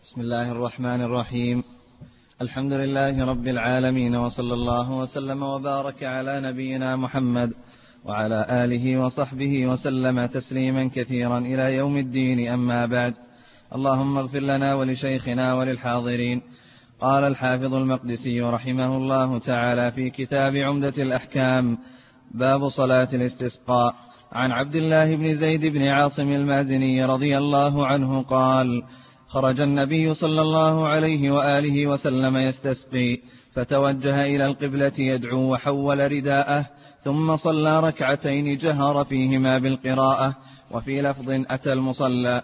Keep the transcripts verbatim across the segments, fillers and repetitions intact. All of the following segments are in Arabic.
بسم الله الرحمن الرحيم. الحمد لله رب العالمين، وصلى الله وسلم وبارك على نبينا محمد وعلى آله وصحبه وسلم تسليما كثيرا إلى يوم الدين. أما بعد، اللهم اغفر لنا ولشيخنا وللحاضرين. قال الحافظ المقدسي رحمه الله تعالى في كتاب عمدة الأحكام: باب صلاة الاستسقاء. عن عبد الله بن زيد بن عاصم المازني رضي الله عنه قال: خرج النبي صلى الله عليه وآله وسلم يستسقي، فتوجه إلى القبلة يدعو وحول رداءه، ثم صلى ركعتين جهر فيهما بالقراءة. وفي لفظ: أتى المصلى.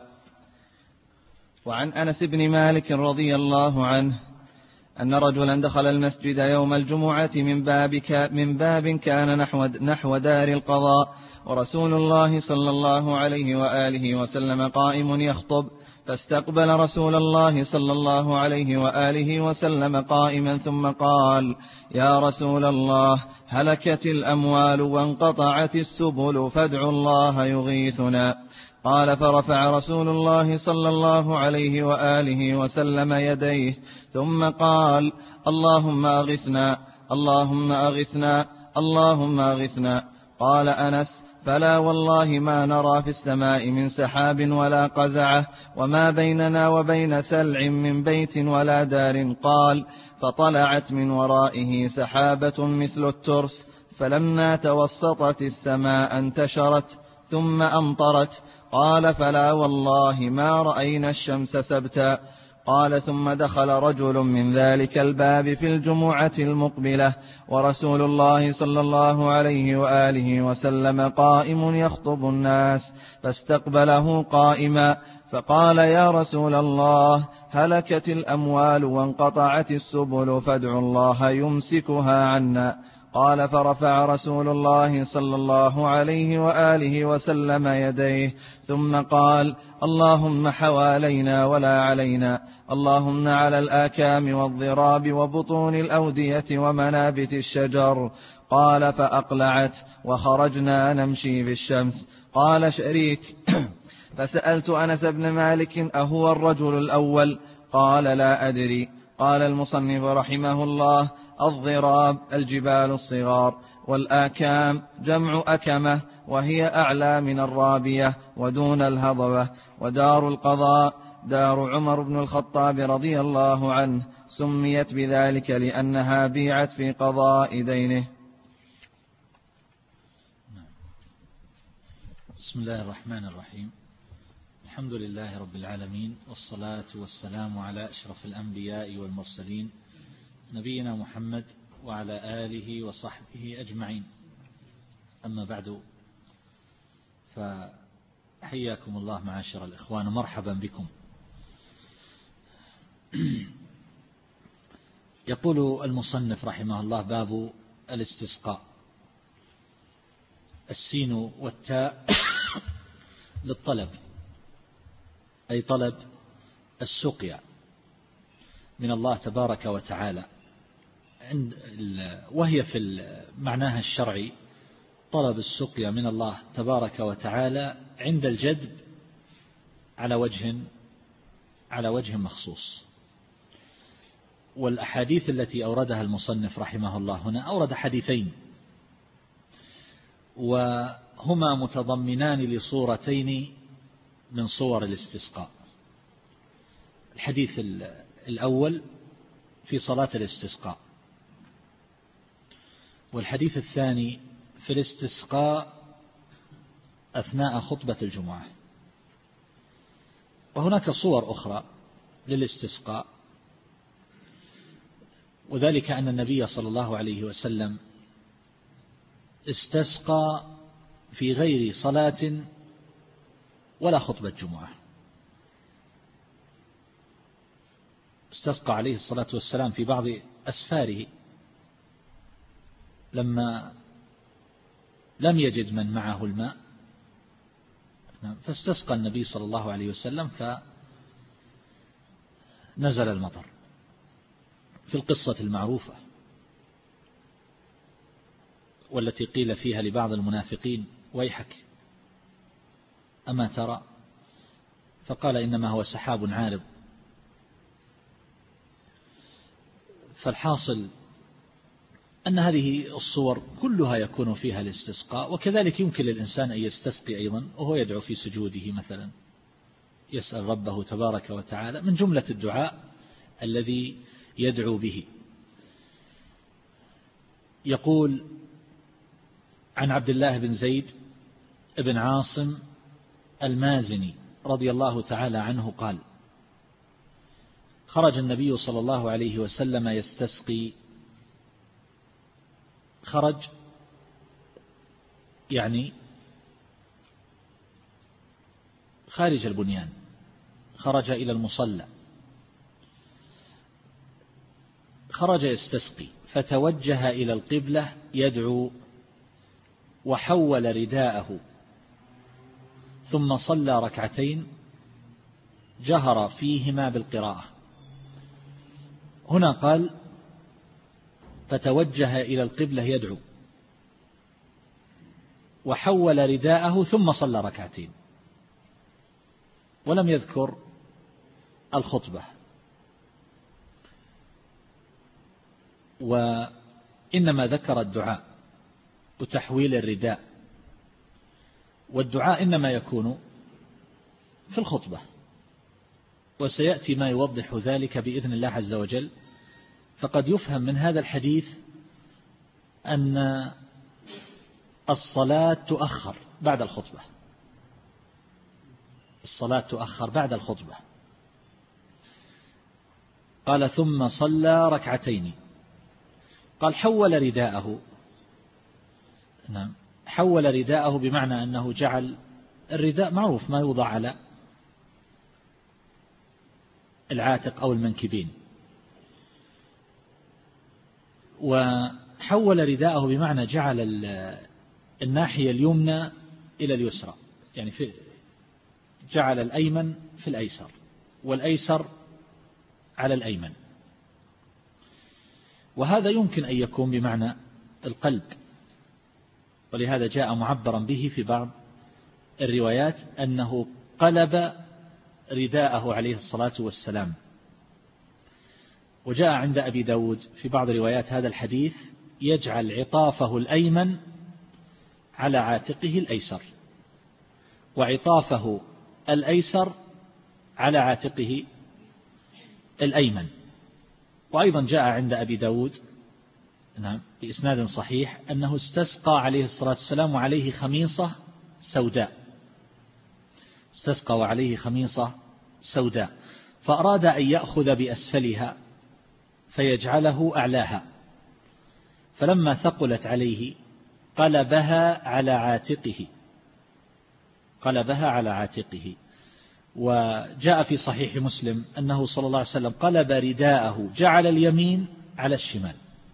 وعن أنس بن مالك رضي الله عنه أن رجلا دخل المسجد يوم الجمعة من باب, من باب كان نحو, نحو دار القضاء، ورسول الله صلى الله عليه وآله وسلم قائم يخطب، فاستقبل رسول الله صلى الله عليه وآله وسلم قائما، ثم قال: يا رسول الله، هلكت الأموال وانقطعت السبل، فادعوا الله يغيثنا. قال: فرفع رسول الله صلى الله عليه وآله وسلم يديه، ثم قال: اللهم أغثنا، اللهم أغثنا، اللهم أغثنا. قال أنس: فلا والله ما نرى في السماء من سحاب ولا قزعة، وما بيننا وبين سلع من بيت ولا دار. قال: فطلعت من ورائه سحابة مثل الترس، فلما توسطت السماء انتشرت ثم أمطرت. قال: فلا والله ما رأينا الشمس سبتا. قال: ثم دخل رجل من ذلك الباب في الجمعة المقبلة، ورسول الله صلى الله عليه وآله وسلم قائم يخطب الناس، فاستقبله قائما، فقال: يا رسول الله، هلكت الأموال وانقطعت السبل، فادعوا الله يمسكها عنا. قال: فرفع رسول الله صلى الله عليه وآله وسلم يديه، ثم قال: اللهم حوالينا ولا علينا، اللهم على الآكام والضراب وبطون الأودية ومنابت الشجر. قال: فأقلعت وخرجنا نمشي في الشمس. قال شريك: فسألت أنس بن مالك: أهو الرجل الأول؟ قال: لا أدري. قال المصنف رحمه الله: الضراب الجبال الصغار، والآكام جمع أكمة، وهي أعلى من الرابية ودون الهضبة. ودار القضاء دار عمر بن الخطاب رضي الله عنه، سميت بذلك لأنها بيعت في قضاء دينه. بسم الله الرحمن الرحيم. الحمد لله رب العالمين، والصلاة والسلام على أشرف الأنبياء والمرسلين، نبينا محمد وعلى آله وصحبه أجمعين. أما بعد، فحياكم الله معاشر الإخوان، ومرحبا بكم. يقول المصنف رحمه الله: باب الاستسقاء. السين والتاء للطلب، أي طلب السقيا من الله تبارك وتعالى، عند وهي في معناها الشرعي طلب السقيا من الله تبارك وتعالى عند الجدب على وجه على وجه مخصوص. والأحاديث التي أوردها المصنف رحمه الله هنا، أورد حديثين، وهما متضمنان لصورتين من صور الاستسقاء. الحديث الأول في صلاة الاستسقاء، والحديث الثاني في الاستسقاء أثناء خطبة الجمعة. وهناك صور أخرى للاستسقاء، وذلك أن النبي صلى الله عليه وسلم استسقى في غير صلاة ولا خطبة جمعة. استسقى عليه الصلاة والسلام في بعض أسفاره لما لم يجد من معه الماء، فاستسقى النبي صلى الله عليه وسلم فنزل المطر، في القصة المعروفة والتي قيل فيها لبعض المنافقين: ويحك، أما ترى؟ فقال: إنما هو سحاب عارض فالحاصل أن هذه الصور كلها يكون فيها الاستسقاء، وكذلك يمكن للإنسان أن يستسقي أيضا وهو يدعو في سجوده مثلا، يسأل ربه تبارك وتعالى من جملة الدعاء الذي يدعو به. يقول عن عبد الله بن زيد بن عاصم المازني رضي الله تعالى عنه قال: خرج النبي صلى الله عليه وسلم يستسقي، خرج يعني خارج البنيان، خرج إلى المصلى، خرج يستسقي فتوجه إلى القبلة يدعو، وحول رداءه ثم صلى ركعتين جهر فيهما بالقراءة. هنا قال فتوجه إلى القبلة يدعو وحول رداءه ثم صلى ركعتين، ولم يذكر الخطبة، وإنما ذكر الدعاء وتحويل الرداء، والدعاء إنما يكون في الخطبة، وسيأتي ما يوضح ذلك بإذن الله عز وجل. فقد يفهم من هذا الحديث أن الصلاة تؤخر بعد الخطبة، الصلاة تؤخر بعد الخطبة. قال ثم صلى ركعتين، قال حول رداءه، نعم حول رداءه بمعنى أنه جعل الرداء معروف ما يوضع على العاتق أو المنكبين، وحول رداءه بمعنى جعل الناحية اليمنى إلى اليسرى، يعني في جعل الأيمن في الأيسر والأيسر على الأيمن، وهذا يمكن أن يكون بمعنى القلب، ولهذا جاء معبرا به في بعض الروايات أنه قلب رداءه عليه الصلاة والسلام. وجاء عند أبي داود في بعض روايات هذا الحديث يجعل عطافه الأيمن على عاتقه الأيسر، وعطافه الأيسر على عاتقه الأيمن. وأيضا جاء عند أبي داود نعم بإسناد صحيح أنه استسقى عليه الصلاة والسلام وعليه خميصة سوداء، استسقى وعليه خميصة سوداء، فأراد أن يأخذ بأسفلها فيجعله أعلاها، فلما ثقلت عليه قلبها على عاتقه، قلبها على عاتقه. وجاء في صحيح مسلم أنه صلى الله عليه وسلم قلب رداءه، جعل اليمين على الشمال،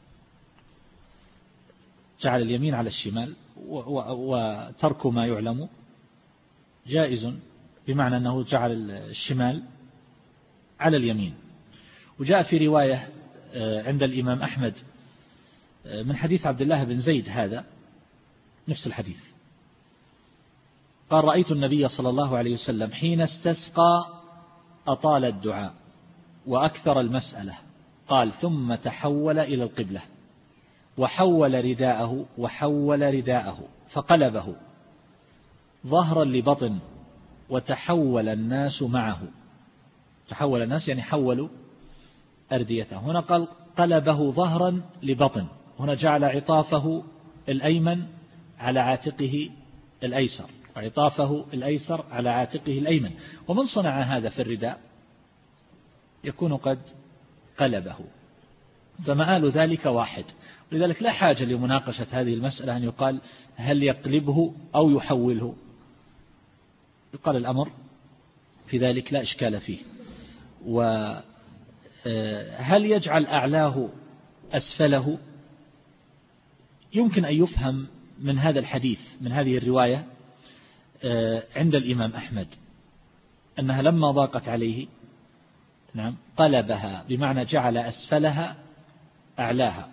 جعل اليمين على الشمال، وترك ما يعلم جائز، بمعنى أنه جعل الشمال على اليمين. وجاء في رواية عند الإمام أحمد من حديث عبد الله بن زيد هذا نفس الحديث، قال رأيت النبي صلى الله عليه وسلم حين استسقى أطال الدعاء وأكثر المسألة، قال ثم تحول إلى القبلة وحول رداءه وحول رداءه فقلبه ظهرا لبطن وتحول الناس معه، تحول الناس يعني حولوا أرديته. هنا قال قلبه ظهرا لبطن، هنا جعل عطافه الأيمن على عاتقه الأيسر وعطافه الأيسر على عاتقه الأيمن. ومن صنع هذا في الرداء يكون قد قلبه، فمآل ذلك واحد. ولذلك لا حاجة لمناقشة هذه المسألة أن يقال هل يقلبه أو يحوله، يقال الأمر في ذلك لا إشكال فيه. وهل يجعل أعلاه أسفله؟ يمكن أن يفهم من هذا الحديث من هذه الرواية عند الإمام أحمد أنها لما ضاقت عليه نعم قلبها، بمعنى جعل أسفلها أعلاها.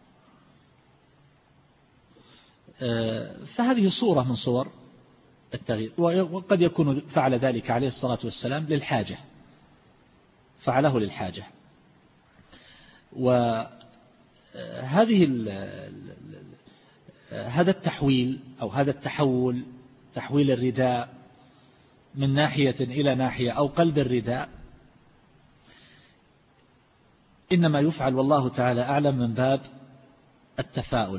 فهذه صورة من صور التغيير، وقد يكون فعل ذلك عليه الصلاة والسلام للحاجة، فعله للحاجة. وهذه هذا التحويل أو هذا التحول، تحويل الرداء من ناحية إلى ناحية أو قلب الرداء، إنما يفعل والله تعالى أعلم من باب التفاؤل،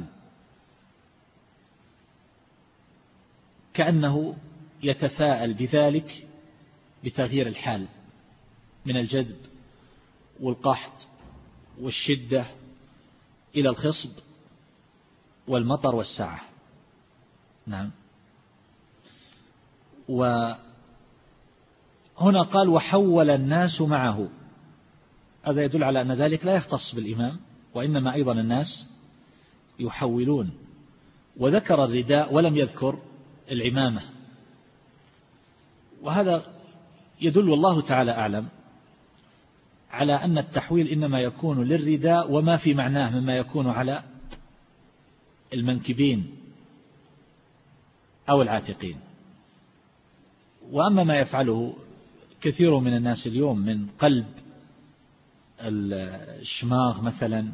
كأنه يتفاءل بذلك بتغيير الحال من الجذب والقحط والشدة إلى الخصب والمطر والسعة. نعم. وهنا قال وحول الناس معه، هذا يدل على أن ذلك لا يختص بالإمام، وإنما أيضا الناس يحولون. وذكر الرداء ولم يذكر العمامة، وهذا يدل والله تعالى أعلم على أن التحويل إنما يكون للرداء وما في معناه مما يكون على المنكبين أو العاتقين. وأما ما يفعله كثير من الناس اليوم من قلب الشماغ مثلا،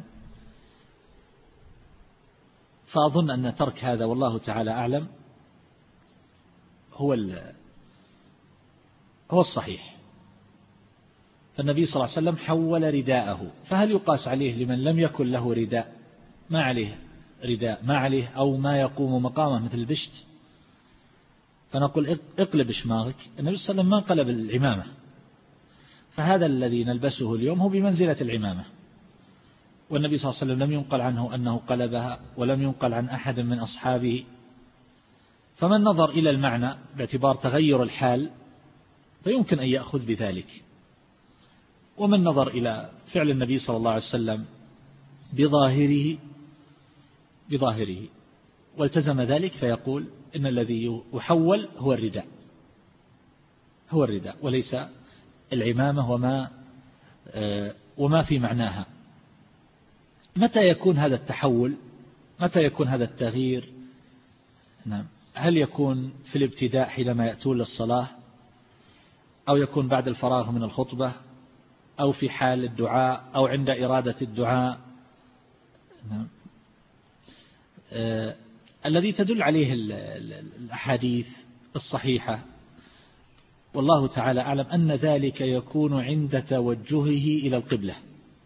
فأظن أن ترك هذا والله تعالى أعلم هو هو الصحيح. فالنبي صلى الله عليه وسلم حول رداءه، فهل يقاس عليه لمن لم يكن له رداء، ما عليه رداء، ما عليه أو ما يقوم مقامه مثل البشت، فنقول اقلب شماغك؟ النبي صلى الله عليه وسلم ما قلب العمامة، فهذا الذي نلبسه اليوم هو بمنزلة العمامة، والنبي صلى الله عليه وسلم لم ينقل عنه أنه قلبها، ولم ينقل عن أحد من أصحابه. فمن نظر إلى المعنى باعتبار تغير الحال فيمكن أن يأخذ بذلك، ومن نظر إلى فعل النبي صلى الله عليه وسلم بظاهره بظاهره والتزم ذلك فيقول إن الذي يحول هو الرداء، هو الرداء وليس العمامة وما وما في معناها. متى يكون هذا التحول؟ متى يكون هذا التغيير؟ نعم. هل يكون في الابتداء حينما يأتون للصلاة، أو يكون بعد الفراغ من الخطبة، أو في حال الدعاء، أو عند إرادة الدعاء؟ نعم. آه الذي تدل عليه الأحاديث الصحيحة والله تعالى أعلم أن ذلك يكون عند توجهه إلى القبلة،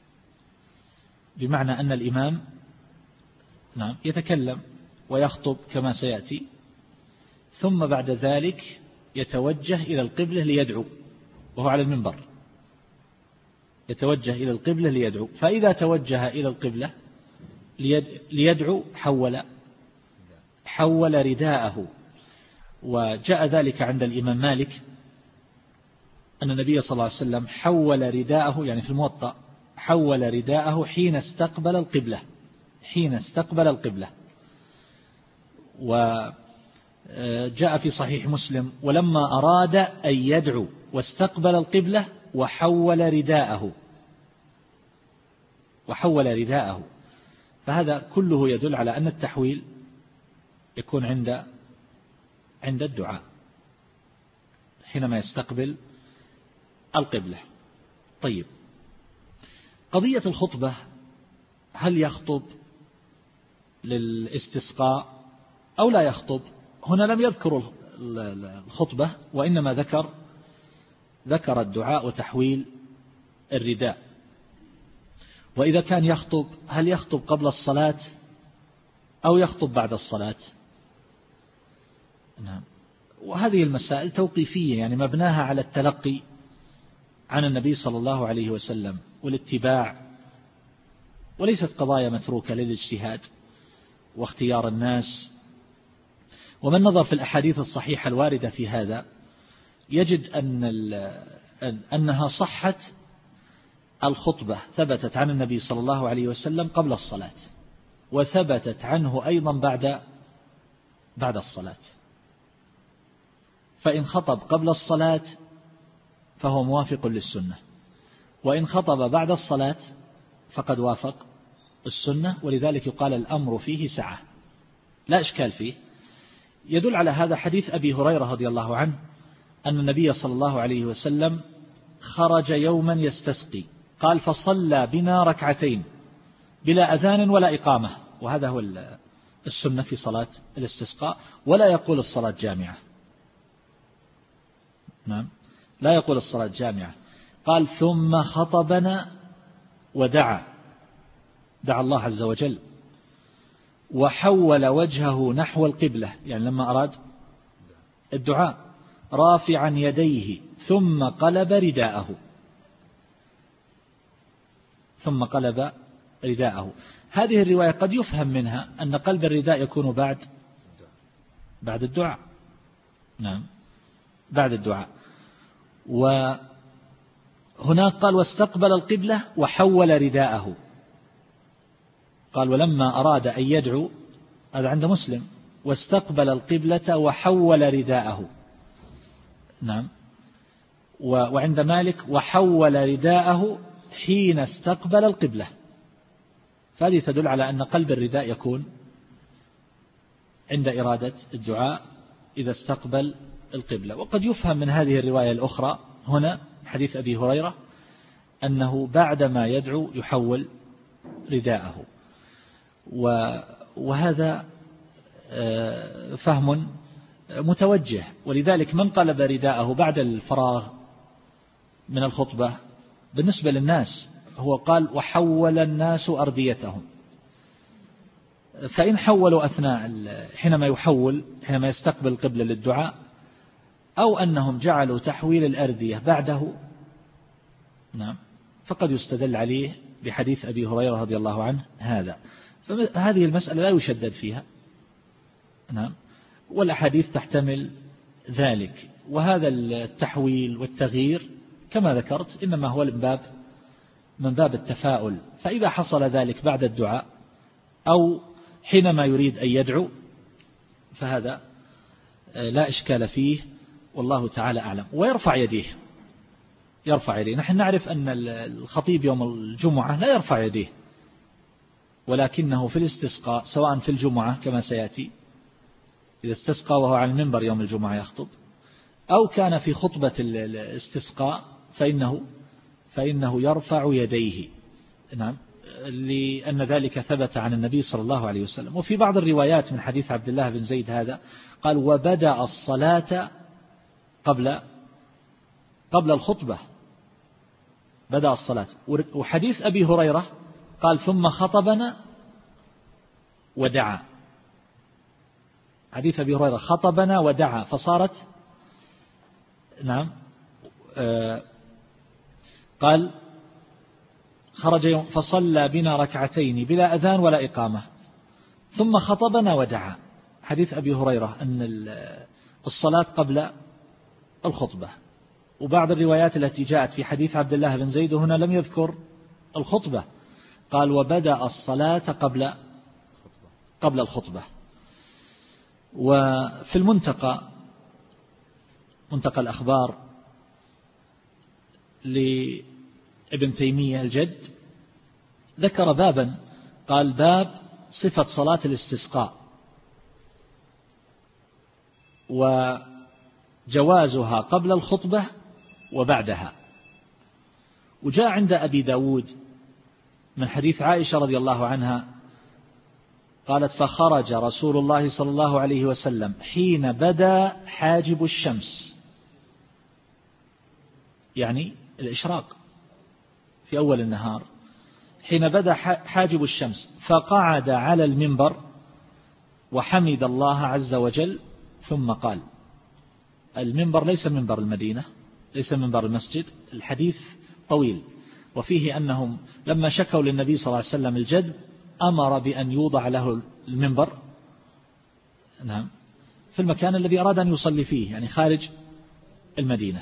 بمعنى أن الإمام نعم يتكلم ويخطب كما سيأتي، ثم بعد ذلك يتوجه إلى القبلة ليدعو وهو على المنبر، يتوجه إلى القبلة ليدعو، فإذا توجه إلى القبلة ليدعو حول حول رداءه. وجاء ذلك عند الإمام مالك أن النبي صلى الله عليه وسلم حول رداءه، يعني في الموطأ حول رداءه حين استقبل القبلة، حين استقبل القبلة. وجاء في صحيح مسلم ولما أراد أن يدعو واستقبل القبلة وحول رداءه، وحول رداءه. فهذا كله يدل على أن التحويل يكون عند عند الدعاء حينما يستقبل القبلة. طيب، قضية الخطبة، هل يخطب للاستسقاء أو لا يخطب؟ هنا لم يذكر الخطبة، وإنما ذكر ذكر الدعاء وتحويل الرداء. وإذا كان يخطب، هل يخطب قبل الصلاة أو يخطب بعد الصلاة؟ نعم. وهذه المسائل توقيفية، يعني مبناها على التلقي عن النبي صلى الله عليه وسلم والاتباع، وليست قضايا متروكة للاجتهاد واختيار الناس. ومن نظر في الأحاديث الصحيحة الواردة في هذا يجد أن أنها صحت الخطبة ثبتت عن النبي صلى الله عليه وسلم قبل الصلاة، وثبتت عنه أيضا بعد بعد الصلاة. فإن خطب قبل الصلاة فهو موافق للسنة، وإن خطب بعد الصلاة فقد وافق السنة، ولذلك يقال الأمر فيه سعة لا إشكال فيه. يدل على هذا حديث أبي هريرة رضي الله عنه أن النبي صلى الله عليه وسلم خرج يوما يستسقي قال فصلى بنا ركعتين بلا أذان ولا إقامة، وهذا هو السنة في صلاة الاستسقاء، ولا يقول الصلاة جامعة. نعم، لا يقول الصلاة جامعة. قال ثم خطبنا ودعا، دعا الله عز وجل، وحول وجهه نحو القبلة، يعني لما أراد الدعاء، رافعا يديه ثم قلب رداءه، ثم قلب رداءه. هذه الرواية قد يفهم منها أن قلب الرداء يكون بعد بعد الدعاء. نعم، بعد الدعاء. وهناك قال واستقبل القبلة وحول رداءه، قال ولما أراد أن يدعو، هذا عند مسلم، واستقبل القبلة وحول رداءه. نعم، وعند مالك وحول رداءه حين استقبل القبلة. فهذه تدل على أن قلب الرداء يكون عند إرادة الدعاء إذا استقبل القبلة. وقد يفهم من هذه الرواية الأخرى هنا حديث أبي هريرة أنه بعدما يدعو يحول رداءه، وهذا فهم متوجه. ولذلك من قلب رداءه بعد الفراغ من الخطبة بالنسبة للناس هو قال وحول الناس أرديتهم، فإن حولوا أثناء حينما يحول حينما يستقبل القبلة للدعاء، أو أنهم جعلوا تحويل الأردية بعده، نعم، فقد يستدل عليه بحديث أبي هريرة رضي الله عنه هذا. فهذه المسألة لا يشدد فيها، نعم، والأحاديث تحتمل ذلك. وهذا التحويل والتغيير كما ذكرت إنما هو من باب من باب التفاؤل، فإذا حصل ذلك بعد الدعاء أو حينما يريد أن يدعو فهذا لا إشكال فيه، والله تعالى أعلم. ويرفع يديه، يرفع يديه. نحن نعرف أن الخطيب يوم الجمعة لا يرفع يديه، ولكنه في الاستسقاء سواء في الجمعة كما سيأتي إذا استسقى وهو على المنبر يوم الجمعة يخطب، أو كان في خطبة الاستسقاء فإنه فإنه يرفع يديه. نعم، لأن ذلك ثبت عن النبي صلى الله عليه وسلم. وفي بعض الروايات من حديث عبد الله بن زيد هذا قال وبدأ الصلاة قبل قبل الخطبة، بدأ الصلاة. وحديث أبي هريرة قال ثم خطبنا ودعا، حديث أبي هريرة خطبنا ودعا، فصارت نعم آه قال خرج يوم فصلى بنا ركعتين بلا أذان ولا إقامة ثم خطبنا ودعا. حديث أبي هريرة أن الصلاة قبل الخطبة. وبعض الروايات التي جاءت في حديث عبد الله بن زيد هنا لم يذكر الخطبة، قال وبدأ الصلاة قبل قبل الخطبة. وفي المنتقى منتقى الأخبار لابن تيمية الجد ذكر بابا، قال باب صفة صلاة الاستسقاء وجوازها قبل الخطبة وبعدها. وجاء عند أبي داود من حديث عائشة رضي الله عنها قالت فخرج رسول الله صلى الله عليه وسلم حين بدا حاجب الشمس، يعني الإشراق في أول النهار، حين بدا حاجب الشمس فقعد على المنبر وحمد الله عز وجل ثم قال. المنبر ليس منبر المدينة، ليس منبر المسجد. الحديث طويل وفيه أنهم لما شكوا للنبي صلى الله عليه وسلم الجدب أمر بأن يوضع له المنبر نعم في المكان الذي أراد أن يصلي فيه، يعني خارج المدينة.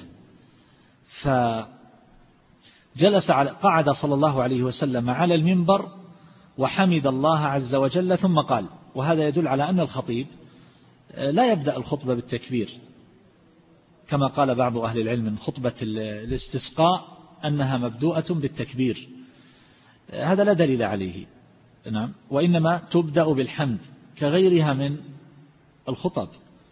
فجلس على قعد صلى الله عليه وسلم على المنبر وحمد الله عز وجل ثم قال. وهذا يدل على أن الخطيب لا يبدأ الخطبة بالتكبير كما قال بعض أهل العلم من خطبة الاستسقاء أنها مبدوءة بالتكبير، هذا لا دليل عليه. نعم، وإنما تبدأ بالحمد كغيرها من الخطب.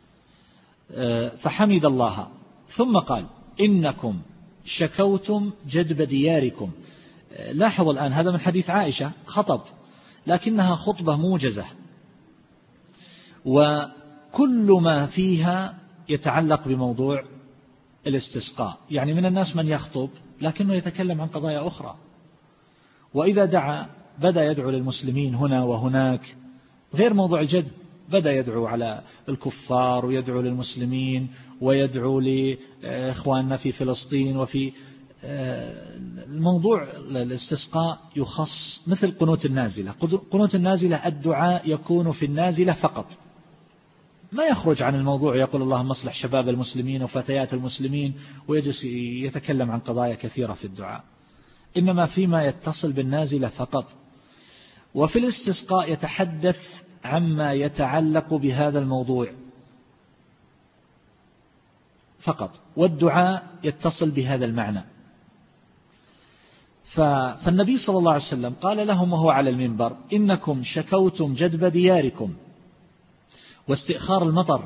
فحمد الله ثم قال إنكم شكوتم جدب دياركم لاحظ الآن هذا من حديث عائشة خطب، لكنها خطبة موجزة، وكل ما فيها يتعلق بموضوع الاستسقاء. يعني من الناس من يخطب لكنه يتكلم عن قضايا أخرى، وإذا دعا بدأ يدعو للمسلمين هنا وهناك غير موضوع الجد، بدأ يدعو على الكفار ويدعو للمسلمين ويدعو لإخواننا في فلسطين. وفي الموضوع الاستسقاء يخص مثل قنوت النازلة. قنوت النازلة الدعاء يكون في النازلة فقط، ما يخرج عن الموضوع، يقول اللهم اصلح شباب المسلمين وفتيات المسلمين ويجلس يتكلم عن قضايا كثيرة في الدعاء، إنما فيما يتصل بالنازلة فقط. وفي الاستسقاء يتحدث عما يتعلق بهذا الموضوع فقط، والدعاء يتصل بهذا المعنى. فالنبي صلى الله عليه وسلم قال لهم وهو على المنبر: إنكم شكوتم جدب دياركم واستئخار المطر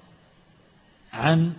عن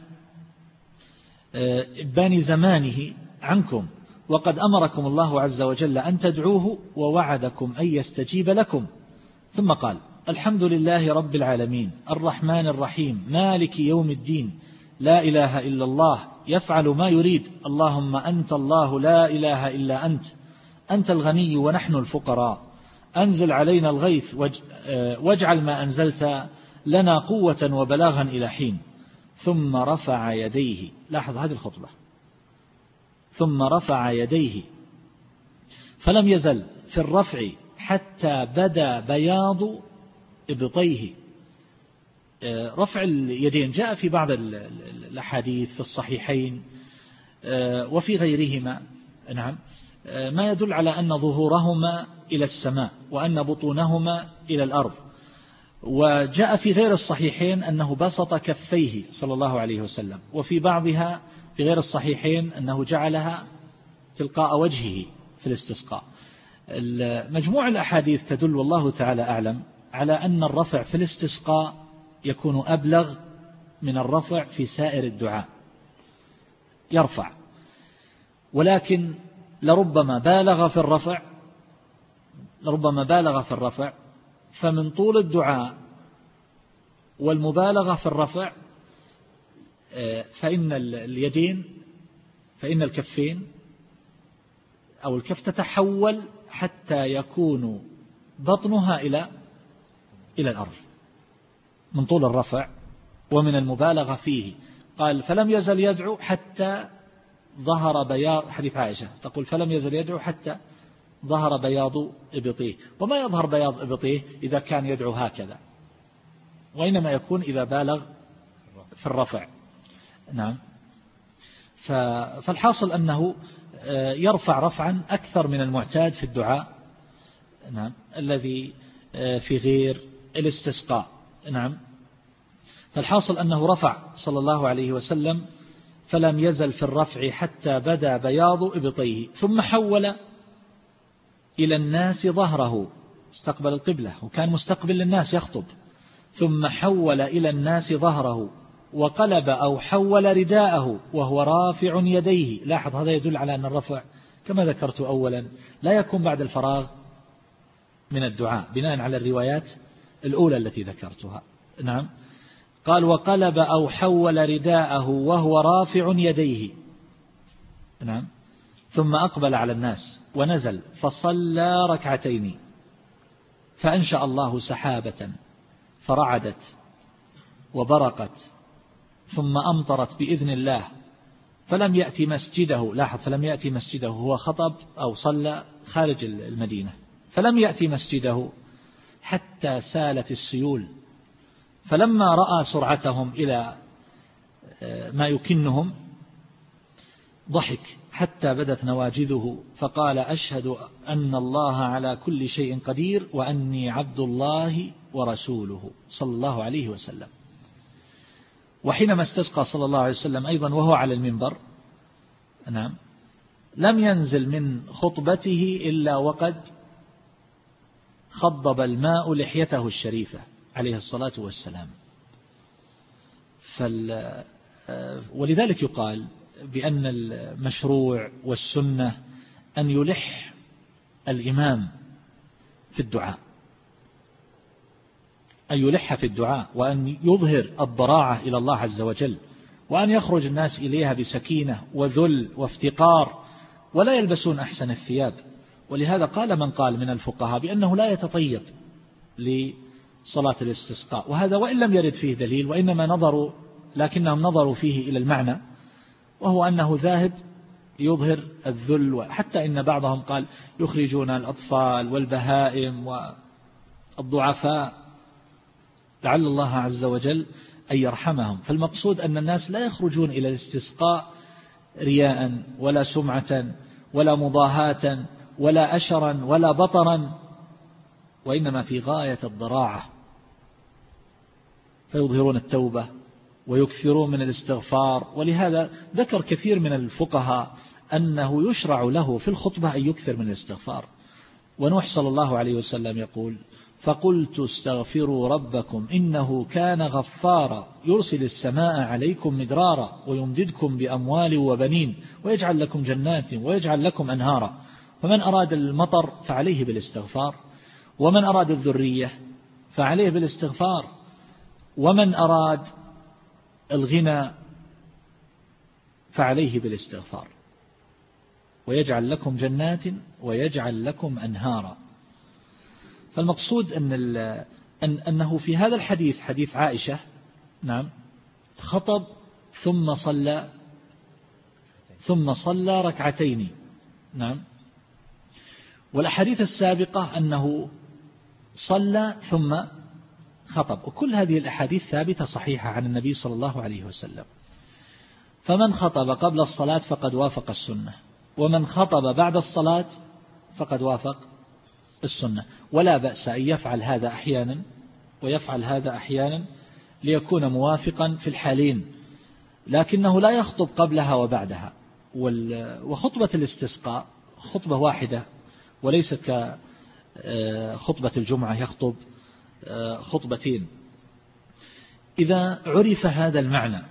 إبان زمانه عنكم، وقد أمركم الله عز وجل أن تدعوه ووعدكم أن يستجيب لكم. ثم قال: الحمد لله رب العالمين الرحمن الرحيم مالك يوم الدين لا إله إلا الله يفعل ما يريد اللهم أنت الله لا إله إلا أنت أنت الغني ونحن الفقراء أنزل علينا الغيث واجعل ما أنزلت لنا قوة وبلاغا إلى حين. ثم رفع يديه. لاحظ هذه الخطبة: ثم رفع يديه فلم يزل في الرفع حتى بدا بياض إبطيه. رفع اليدين جاء في بعض الأحاديث في الصحيحين وفي غيرهما نعم ما يدل على أن ظهورهما إلى السماء وأن بطونهما إلى الأرض. وجاء في غير الصحيحين أنه بسط كفيه صلى الله عليه وسلم، وفي بعضها في غير الصحيحين أنه جعلها تلقاء وجهه في الاستسقاء. مجموع الأحاديث تدل والله تعالى أعلم على أن الرفع في الاستسقاء يكون أبلغ من الرفع في سائر الدعاء. يرفع، ولكن لربما بالغ في الرفع لربما بالغ في الرفع فمن طول الدعاء والمبالغة في الرفع فإن اليدين فإن الكفين أو الكف تتحول حتى يكون بطنها إلى إلى الأرض من طول الرفع ومن المبالغة فيه. قال: فلم يزل يدعو حتى ظهر بياض، حديث عائشة تقول: فلم يزل يدعو حتى ظهر بياض إبطيه. وما يظهر بياض إبطيه إذا كان يدعو هكذا، وإنما يكون إذا بالغ في الرفع. نعم. فالحاصل أنه يرفع رفعا أكثر من المعتاد في الدعاء نعم الذي في غير الاستسقاء. نعم. فالحاصل أنه رفع صلى الله عليه وسلم فلم يزل في الرفع حتى بدا بياض إبطيه، ثم حول إلى الناس ظهره، استقبل القبلة وكان مستقبل للناس يخطب، ثم حول إلى الناس ظهره وقلب أو حول رداءه وهو رافع يديه. لاحظ هذا يدل على أن الرفع كما ذكرت أولا لا يكون بعد الفراغ من الدعاء بناء على الروايات الأولى التي ذكرتها. نعم. قال: وقلب أو حول رداءه وهو رافع يديه. نعم. ثم أقبل على الناس ونزل فصلى ركعتين، فأنشأ الله سحابة فرعدت وبرقت ثم أمطرت بإذن الله، فلم يأتي مسجده. لاحظ: فلم يأتي مسجده، هو خطب أو صلى خارج المدينة، فلم يأتي مسجده حتى سالت السيول، فلما رأى سرعتهم إلى ما يكنهم ضحك حتى بدت نواجذه فقال: أشهد أن الله على كل شيء قدير وأني عبد الله ورسوله صلى الله عليه وسلم. وحينما استسقى صلى الله عليه وسلم أيضا وهو على المنبر نعم لم ينزل من خطبته إلا وقد خضب الماء لحيته الشريفة عليه الصلاة والسلام. فال ولذلك يقال بأن المشروع والسنة أن يلح الإمام في الدعاء، أن يلح في الدعاء، وأن يظهر الضراعة إلى الله عز وجل، وأن يخرج الناس إليها بسكينة وذل وافتقار، ولا يلبسون أحسن الثياب. ولهذا قال من قال من الفقهاء بأنه لا يتطيب لصلاة الاستسقاء، وهذا وإن لم يرد فيه دليل، وإنما نظروا لكنهم نظروا فيه إلى المعنى، وهو أنه ذاهب يظهر الذل، وحتى إن بعضهم قال يخرجون الأطفال والبهائم والضعفاء لعل الله عز وجل أن يرحمهم. فالمقصود أن الناس لا يخرجون إلى الاستسقاء رياء ولا سمعة ولا مضاهاة ولا أشرا ولا بطرا، وإنما في غاية الضراعة، فيظهرون التوبة ويكثرون من الاستغفار. ولهذا ذكر كثير من الفقهاء أنه يشرع له في الخطبة أن يكثر من الاستغفار. ونوح صلى الله عليه وسلم يقول: فقلت استغفروا ربكم إنه كان غفارا يرسل السماء عليكم مدرارا ويمددكم بأموال وبنين ويجعل لكم جنات ويجعل لكم أنهارا. فمن أراد المطر فعليه بالاستغفار، ومن أراد الذرية فعليه بالاستغفار، ومن أراد الغنى فعليه بالاستغفار. ويجعل لكم جنات ويجعل لكم أنهارا. فالمقصود أن أن أنه في هذا الحديث، حديث عائشة، نعم، خطب ثم صلى ثم صلى ركعتين، نعم. والأحاديث السابقة أنه صلى ثم خطب، وكل هذه الأحاديث ثابتة صحيحة عن النبي صلى الله عليه وسلم. فمن خطب قبل الصلاة فقد وافق السنة، ومن خطب بعد الصلاة فقد وافق السنة. ولا بأس أن يفعل هذا أحيانا ويفعل هذا أحيانا ليكون موافقا في الحالين، لكنه لا يخطب قبلها وبعدها. وخطبة الاستسقاء خطبة واحدة وليست كخطبة الجمعة يخطب خطبتين. إذا عرف هذا المعنى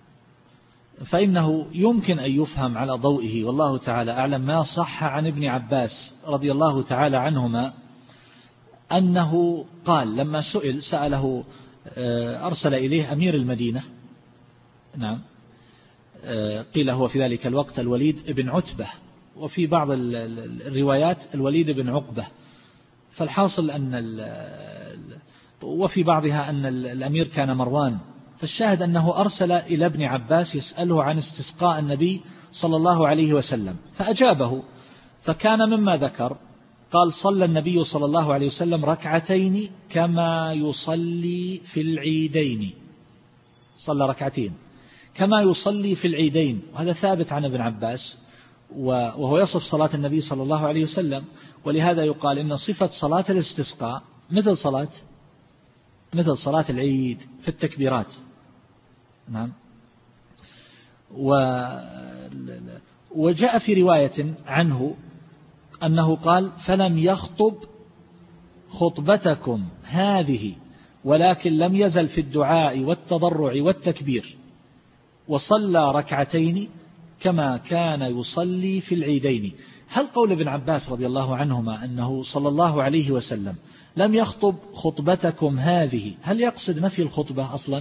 فإنه يمكن أن يفهم على ضوئه، والله تعالى أعلم، ما صح عن ابن عباس رضي الله تعالى عنهما أنه قال لما سئل سأله أرسل إليه أمير المدينة، نعم، قيل هو في ذلك الوقت الوليد بن عتبة، وفي بعض الروايات الوليد بن عقبة. فالحاصل أن وفي بعضها أن الأمير كان مروان. فالشاهد أنه أرسل إلى ابن عباس يسأله عن استسقاء النبي صلى الله عليه وسلم، فأجابه. فكان مما ذكر قال: صلى النبي صلى الله عليه وسلم ركعتين كما يصلي في العيدين، صلى ركعتين كما يصلي في العيدين. وهذا ثابت عن ابن عباس، وهو يصف صلاة النبي صلى الله عليه وسلم. ولهذا يقال إن صفة صلاة الاستسقاء مثل صلاة مثل صلاة العيد في التكبيرات، نعم. وجاء في رواية عنه أنه قال: فلم يخطب خطبتكم هذه ولكن لم يزل في الدعاء والتضرع والتكبير، وصلى ركعتين كما كان يصلي في العيدين. هل قول ابن عباس رضي الله عنهما أنه صلى الله عليه وسلم لم يخطب خطبتكم هذه، هل يقصد نفي الخطبة أصلا،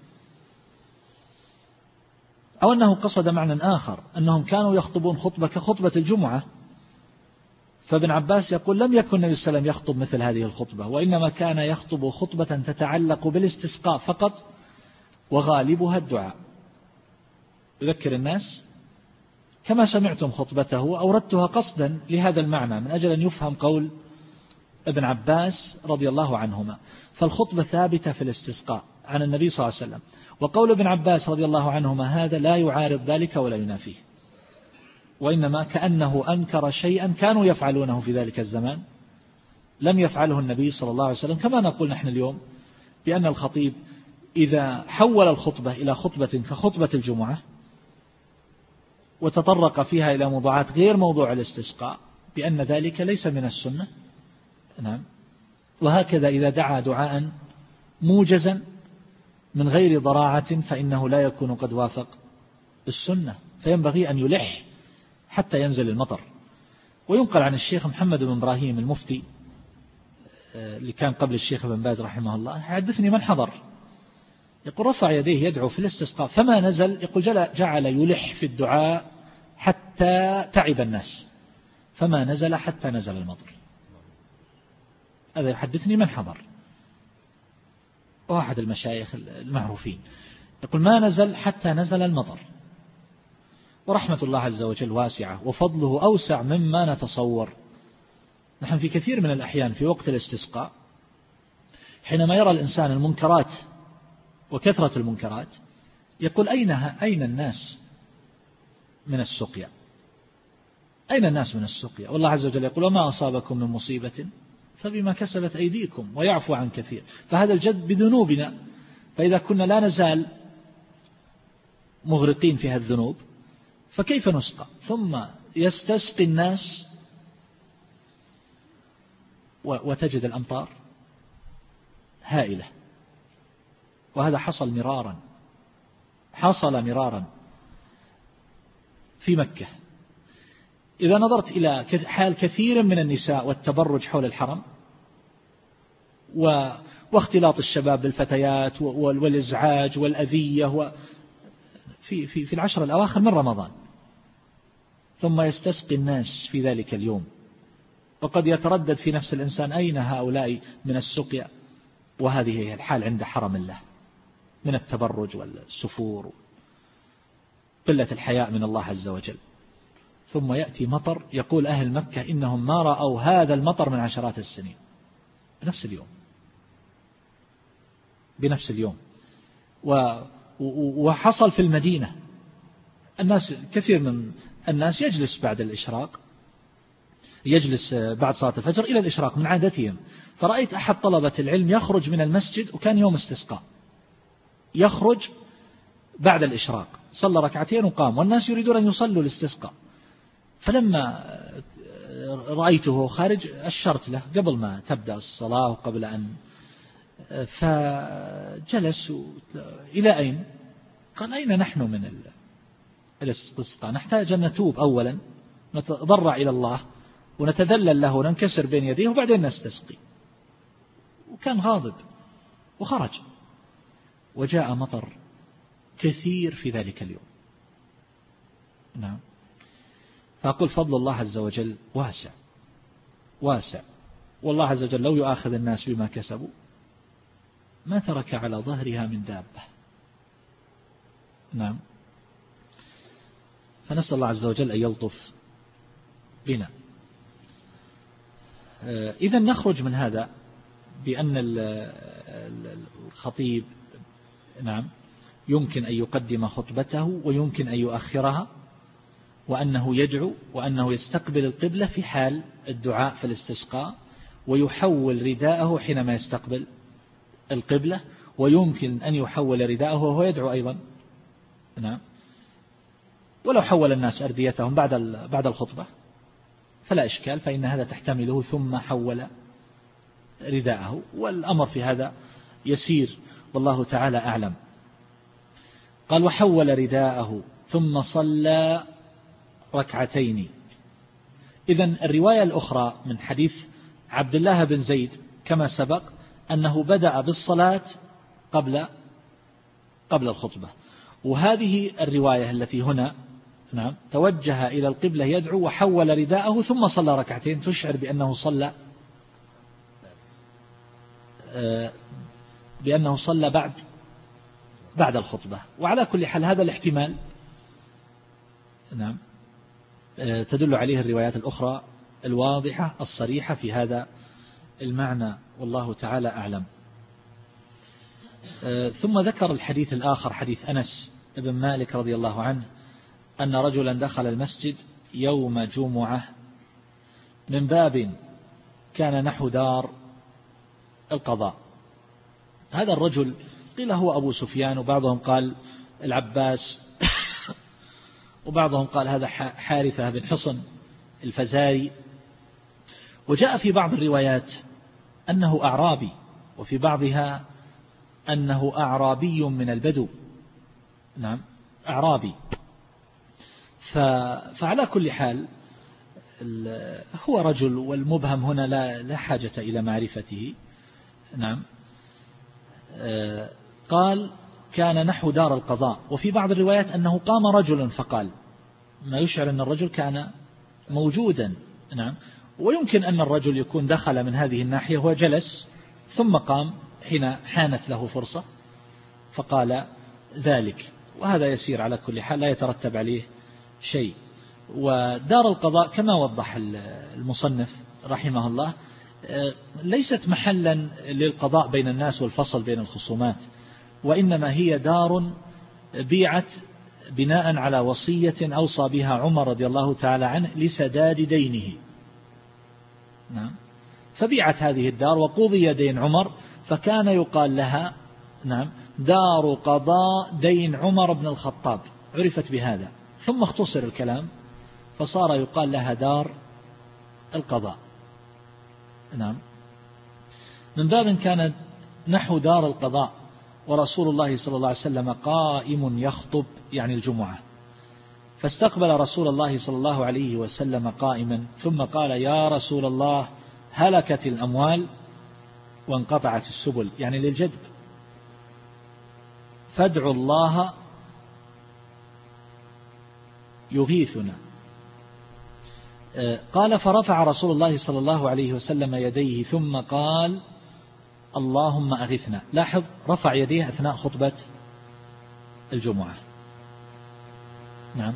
أو أنه قصد معنى آخر، أنهم كانوا يخطبون خطبة كخطبة الجمعة؟ فابن عباس يقول: لم يكن النبي صلى الله عليه وسلم يخطب مثل هذه الخطبة، وإنما كان يخطب خطبة تتعلق بالاستسقاء فقط، وغالبها الدعاء، يذكر الناس كما سمعتم خطبته. أوردتها قصدا لهذا المعنى من أجل أن يفهم قول ابن عباس رضي الله عنهما. فالخطبة ثابتة في الاستسقاء عن النبي صلى الله عليه وسلم، وقول ابن عباس رضي الله عنهما هذا لا يعارض ذلك ولا ينافيه، وإنما كأنه أنكر شيئا كانوا يفعلونه في ذلك الزمان لم يفعله النبي صلى الله عليه وسلم. كما نقول نحن اليوم بأن الخطيب إذا حول الخطبة إلى خطبة كخطبة الجمعة وتطرق فيها إلى موضوعات غير موضوع الاستسقاء بأن ذلك ليس من السنة، نعم. وهكذا إذا دعا دعاء موجزا من غير ضراعة فإنه لا يكون قد وافق السنة، فينبغي أن يلح حتى ينزل المطر. وينقل عن الشيخ محمد بن إبراهيم المفتي اللي كان قبل الشيخ ابن باز رحمه الله، حدثني من حضر، يقول رفع يديه يدعو في الاستسقاء فما نزل، يقول جعل يلح في الدعاء حتى تعب الناس، فما نزل حتى نزل المطر. هذا يحدثني من حضر، واحد المشايخ المعروفين، يقول ما نزل حتى نزل المطر. ورحمة الله عز وجل واسعة وفضله أوسع مما نتصور. نحن في كثير من الأحيان في وقت الاستسقاء حينما يرى الإنسان المنكرات وكثرة المنكرات يقول أين أين الناس من السقيا؟ أين الناس من السقيا؟ والله عز وجل يقول وما أصابكم من مصيبة فبما كسبت أيديكم ويعفو عن كثير. فهذا الجد بذنوبنا، فإذا كنا لا نزال مغرقين في هذه الذنوب فكيف نسقى؟ ثم يستسقي الناس وتجد الأمطار هائلة. وهذا حصل مرارا، حصل مرارا في مكة. إذا نظرت إلى حال كثير من النساء والتبرج حول الحرم واختلاط الشباب بالفتيات والإزعاج والأذية في في في العشر الأواخر من رمضان، ثم يستسقي الناس في ذلك اليوم، وقد يتردد في نفس الإنسان أين هؤلاء من السقيا؟ وهذه هي الحال عند حرم الله من التبرج والسفور قلة الحياء من الله عز وجل. ثم يأتي مطر، يقول أهل مكة إنهم ما رأوا هذا المطر من عشرات السنين، بنفس اليوم بنفس اليوم. وحصل في المدينة الناس، كثير من الناس يجلس بعد الإشراق، يجلس بعد صلاة الفجر إلى الإشراق من عادتهم. فرأيت أحد طلبة العلم يخرج من المسجد، وكان يوم استسقاء، يخرج بعد الإشراق صلى ركعتين وقام، والناس يريدون أن يصلوا الاستسقاء. فلما رأيته خارج أشرت له قبل ما تبدأ الصلاة وقبل أن، فجلس إلى أين؟ قال أين نحن من الاستسقاء؟ نحتاج أن نتوب أولا، نتضرع إلى الله ونتذلل له وننكسر بين يديه وبعدين نستسقي. وكان غاضب وخرج، وجاء مطر كثير في ذلك اليوم. نعم. فأقول فضل الله عز وجل واسع واسع، والله عز وجل لو يؤاخذ الناس بما كسبوا ما ترك على ظهرها من دابة. نعم. فنسأل الله عز وجل أن يلطف بنا. إذا نخرج من هذا بأن الخطيب نعم يمكن أن يقدم خطبته ويمكن أن يؤخرها، وأنه يدعو، وأنه يستقبل القبلة في حال الدعاء في الاستسقاء، ويحول رداءه حينما يستقبل القبلة، ويمكن أن يحول رداءه وهو يدعو أيضا. نعم. ولو حول الناس أرديتهم بعد بعد الخطبة فلا إشكال، فإن هذا تحتمله، ثم حول رداءه، والأمر في هذا يسير والله تعالى أعلم. قال وحول رداءه ثم صلى ركعتين. إذن الرواية الأخرى من حديث عبد الله بن زيد كما سبق أنه بدأ بالصلاة قبل قبل الخطبة، وهذه الرواية التي هنا نعم توجه إلى القبلة يدعو وحول رداءه ثم صلى ركعتين، تشعر بأنه صلى بأنه صلى بعد بعد الخطبة. وعلى كل حال هذا الاحتمال نعم تدل عليه الروايات الأخرى الواضحة الصريحة في هذا المعنى، والله تعالى أعلم. ثم ذكر الحديث الآخر، حديث أنس بن مالك رضي الله عنه أن رجلا دخل المسجد يوم جمعة من باب كان نحو دار القضاء. هذا الرجل قيل هو أبو سفيان، وبعضهم قال العباس، وبعضهم قال هذا حارثة بن حصن الفزاري. وجاء في بعض الروايات أنه أعرابي، وفي بعضها أنه أعرابي من البدو. نعم أعرابي. فعلى كل حال هو رجل، والمبهم هنا لا, لا حاجة إلى معرفته. نعم. قال كان نحو دار القضاء، وفي بعض الروايات أنه قام رجل فقال، ما يشعر أن الرجل كان موجودا. نعم. ويمكن أن الرجل يكون دخل من هذه الناحية وجلس ثم قام حين حانت له فرصة فقال ذلك، وهذا يسير على كل حال، لا يترتب عليه شيء. ودار القضاء كما وضح المصنف رحمه الله ليست محلا للقضاء بين الناس والفصل بين الخصومات، وإنما هي دار بيعت بناء على وصية أوصى بها عمر رضي الله تعالى عنه لسداد دينه. نعم. فبيعت هذه الدار وقضي دين عمر، فكان يقال لها نعم دار قضاء دين عمر بن الخطاب، عرفت بهذا، ثم اختصر الكلام فصار يقال لها دار القضاء. نعم. من باب كان نحو دار القضاء ورسول الله صلى الله عليه وسلم قائم يخطب، يعني الجمعة، فاستقبل رسول الله صلى الله عليه وسلم قائما ثم قال يا رسول الله هلكت الأموال وانقطعت السبل، يعني للجدب، فادعوا الله يغيثنا. قال فرفع رسول الله صلى الله عليه وسلم يديه ثم قال اللهم أغثنا. لاحظ رفع يديه أثناء خطبة الجمعة. نعم.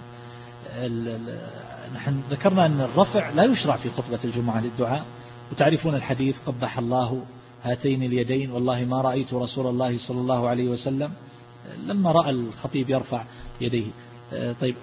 نحن ذكرنا أن الرفع لا يشرع في خطبة الجمعة للدعاء، وتعرفون الحديث قبح الله هاتين اليدين والله ما رأيت رسول الله صلى الله عليه وسلم لما رأى الخطيب يرفع يديه. طيب،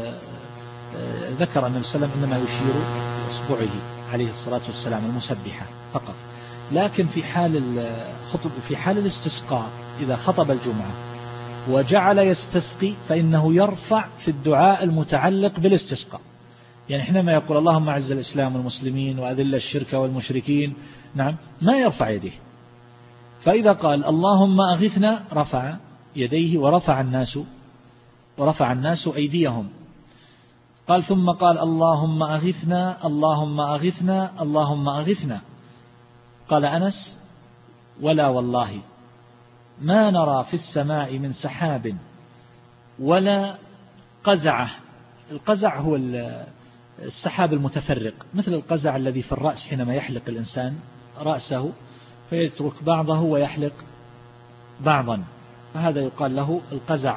ذكر النبي صلى الله عليه وسلم إنما يشير بإصبعه عليه الصلاة والسلام المسبحة فقط، لكن في حال الخطب في حال الاستسقاء إذا خطب الجمعة وجعل يستسقي فإنه يرفع في الدعاء المتعلق بالاستسقاء، يعني حينما يقول اللهم أعز الإسلام والمسلمين وأذل الشرك والمشركين، نعم، ما يرفع يديه. فإذا قال اللهم أغثنا رفع يديه ورفع الناس ورفع الناس أيديهم. قال ثم قال اللهم أغثنا اللهم أغثنا اللهم أغثنا. قال أنس ولا والله ما نرى في السماء من سحاب ولا قزعة. القزع هو السحاب المتفرق، مثل القزع الذي في الرأس حينما يحلق الإنسان رأسه فيترك بعضه ويحلق بعضا، فهذا يقال له القزع.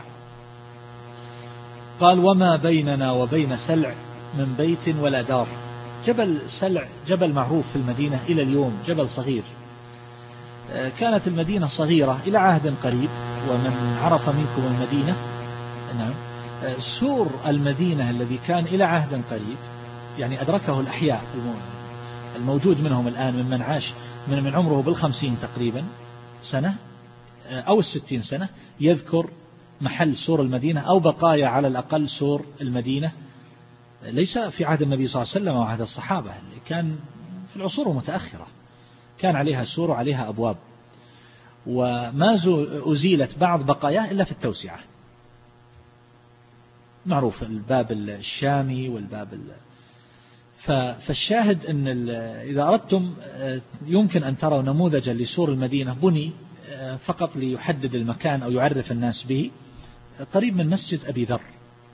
قال وما بيننا وبين سلع من بيت ولا دار. جبل سلع جبل معروف في المدينة إلى اليوم، جبل صغير. كانت المدينة صغيرة إلى عهد قريب، ومن عرف منكم المدينة، نعم، سور المدينة الذي كان إلى عهد قريب يعني أدركه الأحياء الموجود منهم الآن ممن عاش من من عمره بالخمسين تقريبا سنة أو الستين سنة، يذكر محل سور المدينة أو بقايا على الأقل سور المدينة، ليس في عهد النبي صلى الله عليه وسلم وعهد الصحابة، اللي كان في العصور المتأخرة كان عليها سور وعليها أبواب، وما أزيلت بعض بقاياه إلا في التوسعة. معروف الباب الشامي والباب ال... فالشاهد أن إذا أردتم يمكن أن تروا نموذجا لسور المدينة بني فقط ليحدد المكان أو يعرف الناس به، قريب من مسجد أبي ذر،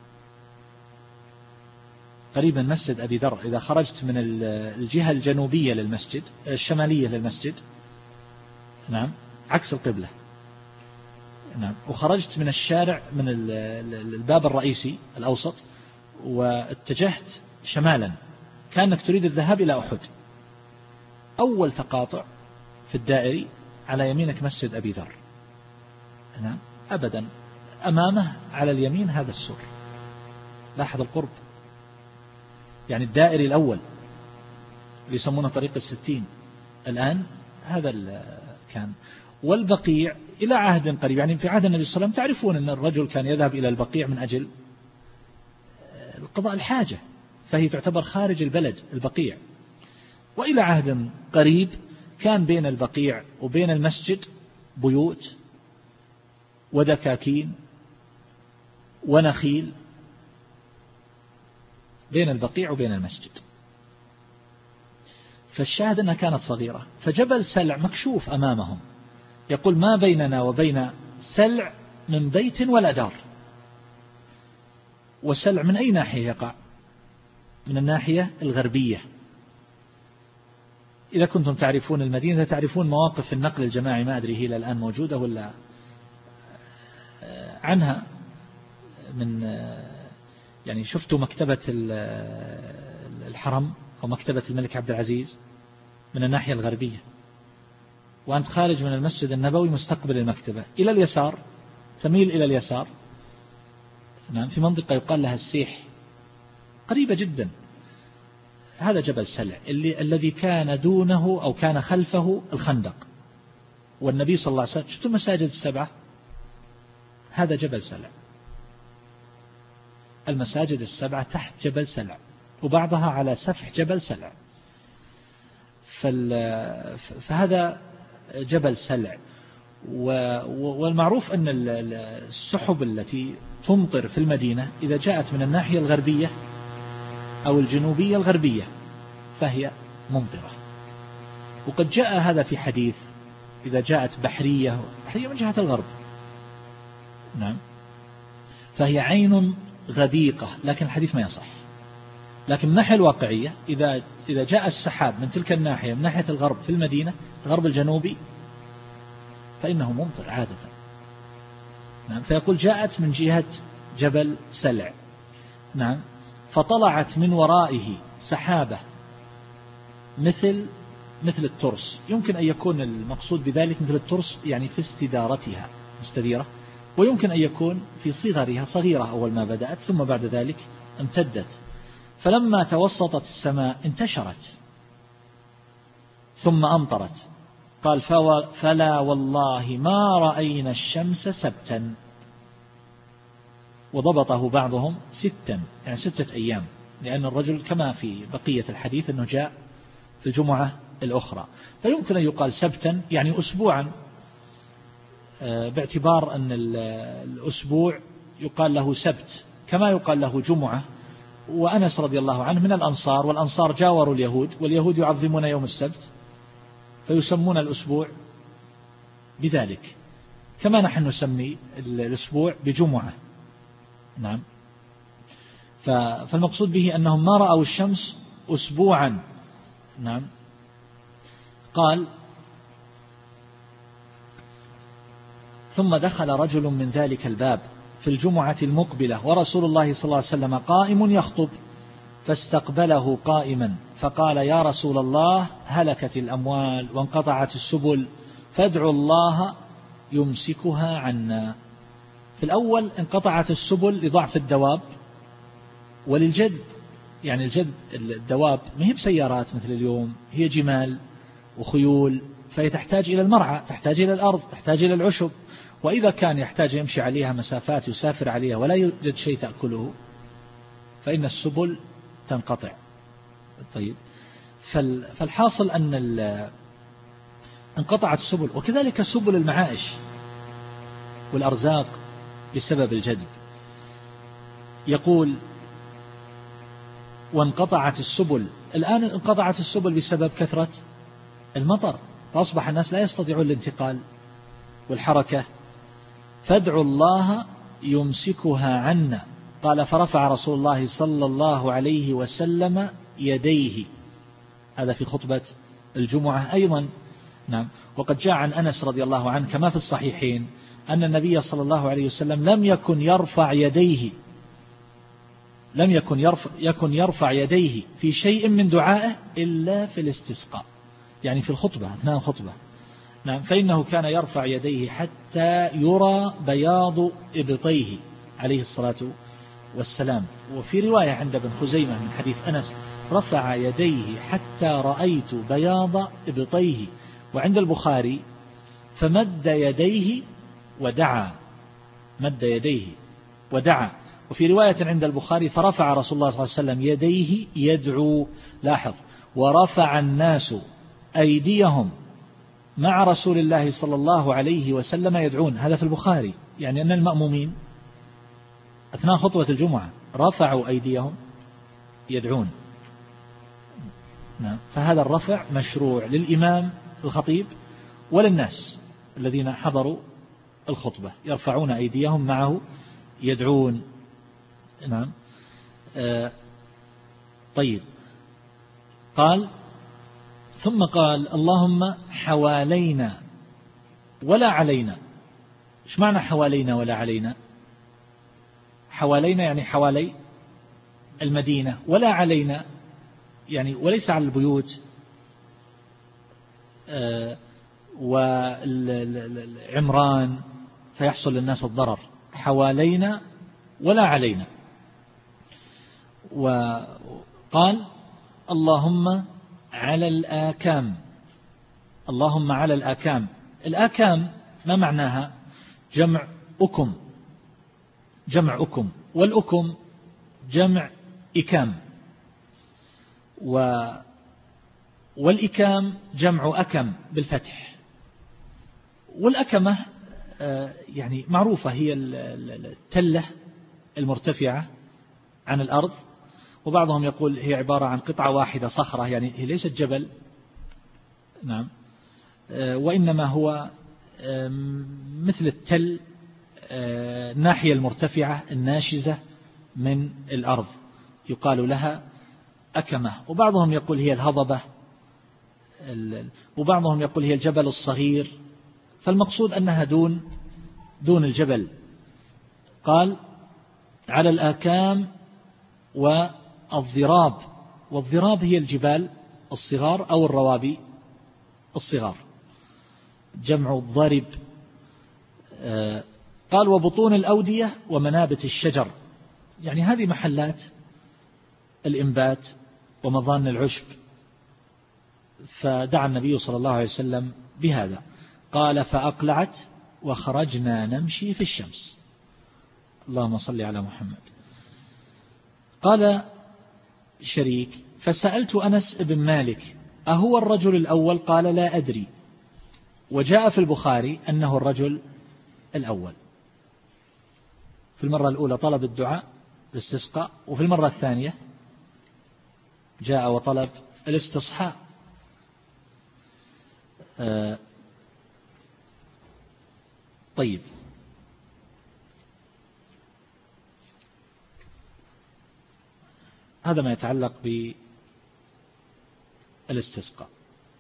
قريب من مسجد أبي ذر. إذا خرجت من الجهة الجنوبية للمسجد الشمالية للمسجد، نعم، عكس القبلة، نعم، وخرجت من الشارع من الباب الرئيسي الأوسط واتجهت شمالا كأنك تريد الذهاب إلى أحد، أول تقاطع في الدائري على يمينك مسجد أبي ذر، نعم، أبدا أمامه على اليمين هذا السور. لاحظ القرب، يعني الدائري الأول اللي يسمونه طريق الستين الآن هذا كان. والبقيع إلى عهد قريب، يعني في عهد النبي صلى الله عليه وسلم تعرفون أن الرجل كان يذهب إلى البقيع من أجل القضاء الحاجة، فهي تعتبر خارج البلد البقيع. وإلى عهد قريب كان بين البقيع وبين المسجد بيوت ودكاكين ونخيل، بين البقيع وبين المسجد. فالشاهد أنها كانت صغيرة. فجبل سلع مكشوف أمامهم، يقول ما بيننا وبين سلع من بيت ولا دار. وسلع من أي ناحية يقع؟ من الناحية الغربية. إذا كنتم تعرفون المدينة تعرفون مواقف النقل الجماعي، ما أدري هي إلى الآن موجودة ولا عنها، من يعني شفتوا مكتبة الحرم أو مكتبة الملك عبد العزيز من الناحية الغربية، وأنت خارج من المسجد النبوي مستقبل المكتبة إلى اليسار، تميل إلى اليسار، نعم، في منطقة يقال لها السيح، قريبة جدا. هذا جبل سلع اللي الذي كان دونه أو كان خلفه الخندق، والنبي صلى الله عليه وسلم، شفتوا المساجد السبعة؟ هذا جبل سلع. المساجد السبعة تحت جبل سلع، وبعضها على سفح جبل سلع. فهذا جبل سلع. والمعروف أن السحب التي تمطر في المدينة إذا جاءت من الناحية الغربية أو الجنوبية الغربية فهي ممطرة. وقد جاء هذا في حديث إذا جاءت بحرية بحرية من جهة الغرب، نعم، فهي عين غديقة، لكن الحديث ما يصح. لكن من الناحية الواقعية إذا إذا جاء السحاب من تلك الناحية من ناحية الغرب في المدينة الغرب الجنوبي فإنه ممطر عادة، نعم. فيقول جاءت من جهة جبل سلع، نعم، فطلعت من ورائه سحابة مثل مثل الترس. يمكن أن يكون المقصود بذلك مثل الترس يعني في استدارتها مستديرة، ويمكن أن يكون في صغرها صغيرة أول ما بدأت ثم بعد ذلك امتدت. فلما توسطت السماء انتشرت ثم أمطرت. قال فلا والله ما رأينا الشمس سبتا، وضبطه بعضهم ستا، يعني ستة أيام، لأن الرجل كما في بقية الحديث أنه جاء في الجمعة الأخرى، فيمكن أن يقال سبتا يعني أسبوعا، باعتبار أن الأسبوع يقال له سبت كما يقال له جمعة. وأنس رضي الله عنه من الأنصار، والأنصار جاوروا اليهود، واليهود يعظمون يوم السبت فيسمون الأسبوع بذلك، كما نحن نسمي الأسبوع بجمعة، نعم. فالمقصود به أنهم ما رأوا الشمس أسبوعا، نعم. قال ثم دخل رجل من ذلك الباب في الجمعة المقبلة ورسول الله صلى الله عليه وسلم قائم يخطب، فاستقبله قائما فقال يا رسول الله هلكت الأموال وانقطعت السبل فادعوا الله يمسكها عنا. في الأول انقطعت السبل لضعف الدواب وللجذب، يعني الجذب الدواب ما هي بسيارات مثل اليوم، هي جمال وخيول، فهي تحتاج إلى المرعى، تحتاج إلى الأرض، تحتاج إلى العشب. وإذا كان يحتاج يمشي عليها مسافات يسافر عليها ولا يوجد شيء تأكله فإن السبل تنقطع. طيب، فالحاصل أن انقطعت السبل، وكذلك سبل المعائش والأرزاق بسبب الجذب. يقول وانقطعت السبل، الآن انقطعت السبل بسبب كثرة المطر، فأصبح الناس لا يستطيعون الانتقال والحركة، فادعوا الله يمسكها عنا. قال فرفع رسول الله صلى الله عليه وسلم يديه، هذا في خطبة الجمعة أيضا، نعم. وقد جاء عن أنس رضي الله عنه كما في الصحيحين أن النبي صلى الله عليه وسلم لم يكن يرفع يديه لم يكن يرفع, يكن يرفع يديه في شيء من دعائه إلا في الاستسقاء، يعني في الخطبة أثناء الخطبة، نعم. فإنه كان يرفع يديه حتى يرى بياض إبطيه عليه الصلاة والسلام. وفي رواية عند ابن خزيمة من حديث أنس رفع يديه حتى رأيت بياض إبطيه. وعند البخاري فمد يديه ودعا، مد يديه ودعا. وفي رواية عند البخاري فرفع رسول الله صلى الله عليه وسلم يديه يدعو. لاحظ، ورفع الناس أيديهم مع رسول الله صلى الله عليه وسلم يدعون، هذا في البخاري، يعني أن المأمومين أثناء خطبة الجمعة رفعوا أيديهم يدعون. نعم. فهذا الرفع مشروع للإمام الخطيب وللناس الذين حضروا الخطبة، يرفعون أيديهم معه يدعون. نعم. آه طيب. قال ثم قال اللهم حوالينا ولا علينا. ايش معنى حوالينا ولا علينا؟ حوالينا يعني حوالي المدينة، ولا علينا يعني وليس على البيوت آه والعمران فيحصل للناس الضرر. حوالينا ولا علينا. وقال اللهم على الآكام. اللهم على الآكام. الآكام ما معناها؟ جمع أكم، جمع أكم، والأكم جمع إكام، و والإكام جمع أكم بالفتح. والأكمة يعني معروفة، هي التلة المرتفعة عن الأرض، وبعضهم يقول هي عبارة عن قطعة واحدة صخرة، يعني هي ليست جبل. نعم. وإنما هو مثل التل، الناحية المرتفعة الناشزة من الأرض يقال لها أكمة. وبعضهم يقول هي الهضبة، وبعضهم يقول هي الجبل الصغير، فالمقصود أنها دون دون الجبل. قال على الآكام والضراب. والضراب هي الجبال الصغار أو الروابي الصغار، جمع الضرب. قال وبطون الأودية ومنابت الشجر، يعني هذه محلات الإنبات ومظان العشب. فدعا النبي صلى الله عليه وسلم بهذا. قال فأقلعت وخرجنا نمشي في الشمس. اللهم صل على محمد. قال شريك فسألت أنس بن مالك أهو الرجل الأول؟ قال لا أدري. وجاء في البخاري أنه الرجل الأول. في المرة الأولى طلب الدعاء الاستسقاء، وفي المرة الثانية جاء وطلب الاستصحاء. آه طيب. هذا ما يتعلق بالاستسقاء.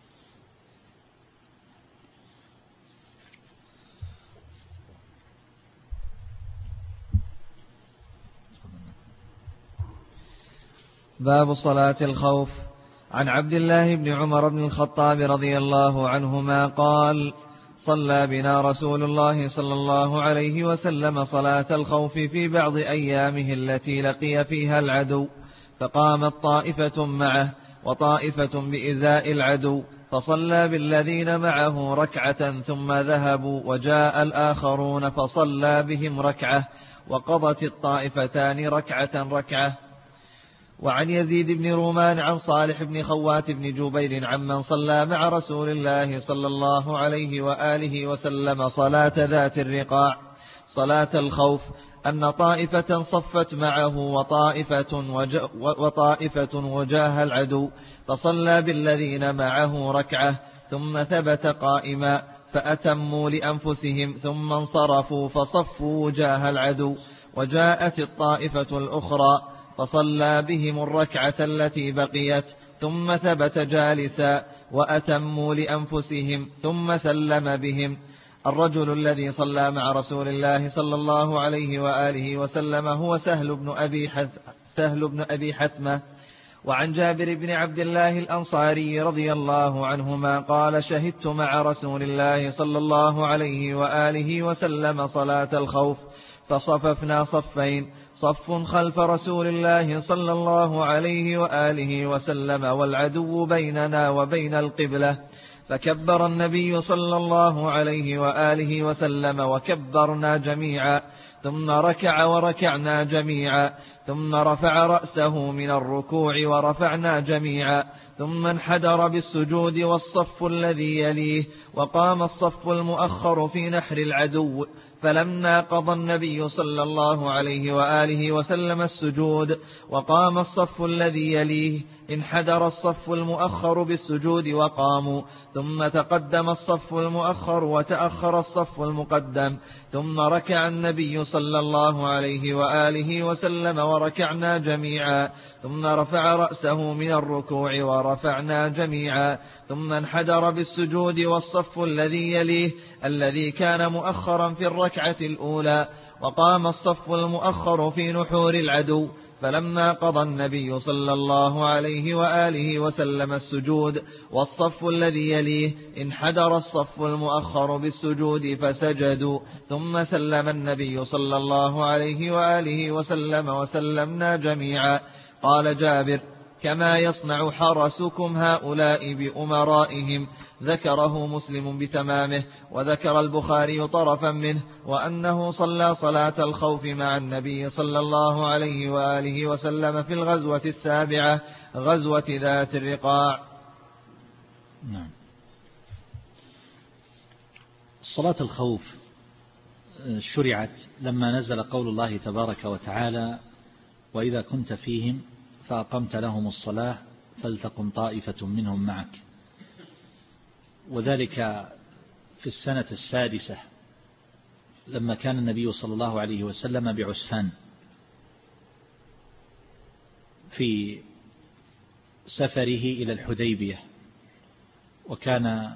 باب صلاة الخوف. عن عبد الله بن عمر بن الخطاب رضي الله عنهما قال صلى بنا رسول الله صلى الله عليه وسلم صلاة الخوف في بعض أيامه التي لقي فيها العدو، فقامت طائفة معه وطائفة بإزاء العدو، فصلى بالذين معه ركعة ثم ذهبوا، وجاء الآخرون فصلى بهم ركعة، وقضت الطائفتان ركعة ركعة. وعن يزيد بن رومان عن صالح بن خوات بن جبير عمن صلى مع رسول الله صلى الله عليه وآله وسلم صلاة ذات الرقاع صلاة الخوف أن طائفة صفت معه وطائفة, وج... وطائفة وجاه العدو، فصلى بالذين معه ركعة ثم ثبت قائما، فأتموا لأنفسهم ثم انصرفوا فصفوا وجاه العدو، وجاءت الطائفة الأخرى فصلى بهم الركعة التي بقيت ثم ثبت جالسا وأتموا لأنفسهم ثم سلم بهم. الرجل الذي صلى مع رسول الله صلى الله عليه وآله وسلم هو سهل بن أبي, حث سهل بن أبي حثمة. وعن جابر بن عبد الله الأنصاري رضي الله عنهما قال شهدت مع رسول الله صلى الله عليه وآله وسلم صلاة الخوف، فصففنا صفين، صف خلف رسول الله صلى الله عليه وآله وسلم والعدو بيننا وبين القبلة، فكبر النبي صلى الله عليه وآله وسلم وكبرنا جميعا، ثم ركع وركعنا جميعا، ثم رفع رأسه من الركوع ورفعنا جميعا، ثم انحدر بالسجود والصف الذي يليه، وقام الصف المؤخر في نحر العدو، فلما قضى النبي صلى الله عليه وآله وسلم السجود وقام الصف الذي يليه انحدر الصف المؤخر بالسجود وقاموا، ثم تقدم الصف المؤخر وتأخر الصف المقدم، ثم ركع النبي صلى الله عليه وآله وسلم وركعنا جميعا، ثم رفع رأسه من الركوع ورفعنا جميعا، ثم انحدر بالسجود والصف الذي يليه الذي كان مؤخرا في الركعة الأولى، وقام الصف المؤخر في نحور العدو، فلما قضى النبي صلى الله عليه وآله وسلم السجود والصف الذي يليه انحدر الصف المؤخر بالسجود فسجدوا، ثم سلم النبي صلى الله عليه وآله وسلم وسلمنا جميعا. قال جابر: كما يصنع حرسكم هؤلاء بأمرائهم. ذكره مسلم بتمامه، وذكر البخاري طرفا منه، وأنه صلى صلاة الخوف مع النبي صلى الله عليه وآله وسلم في الغزوة السابعة، غزوة ذات الرقاع. نعم. صلاة الخوف شرعت لما نزل قول الله تبارك وتعالى: وإذا كنت فيهم فأقمت لهم الصلاة فلتقم طائفة منهم معك. وذلك في السنة السادسة لما كان النبي صلى الله عليه وسلم بعسفان في سفره إلى الحديبية، وكان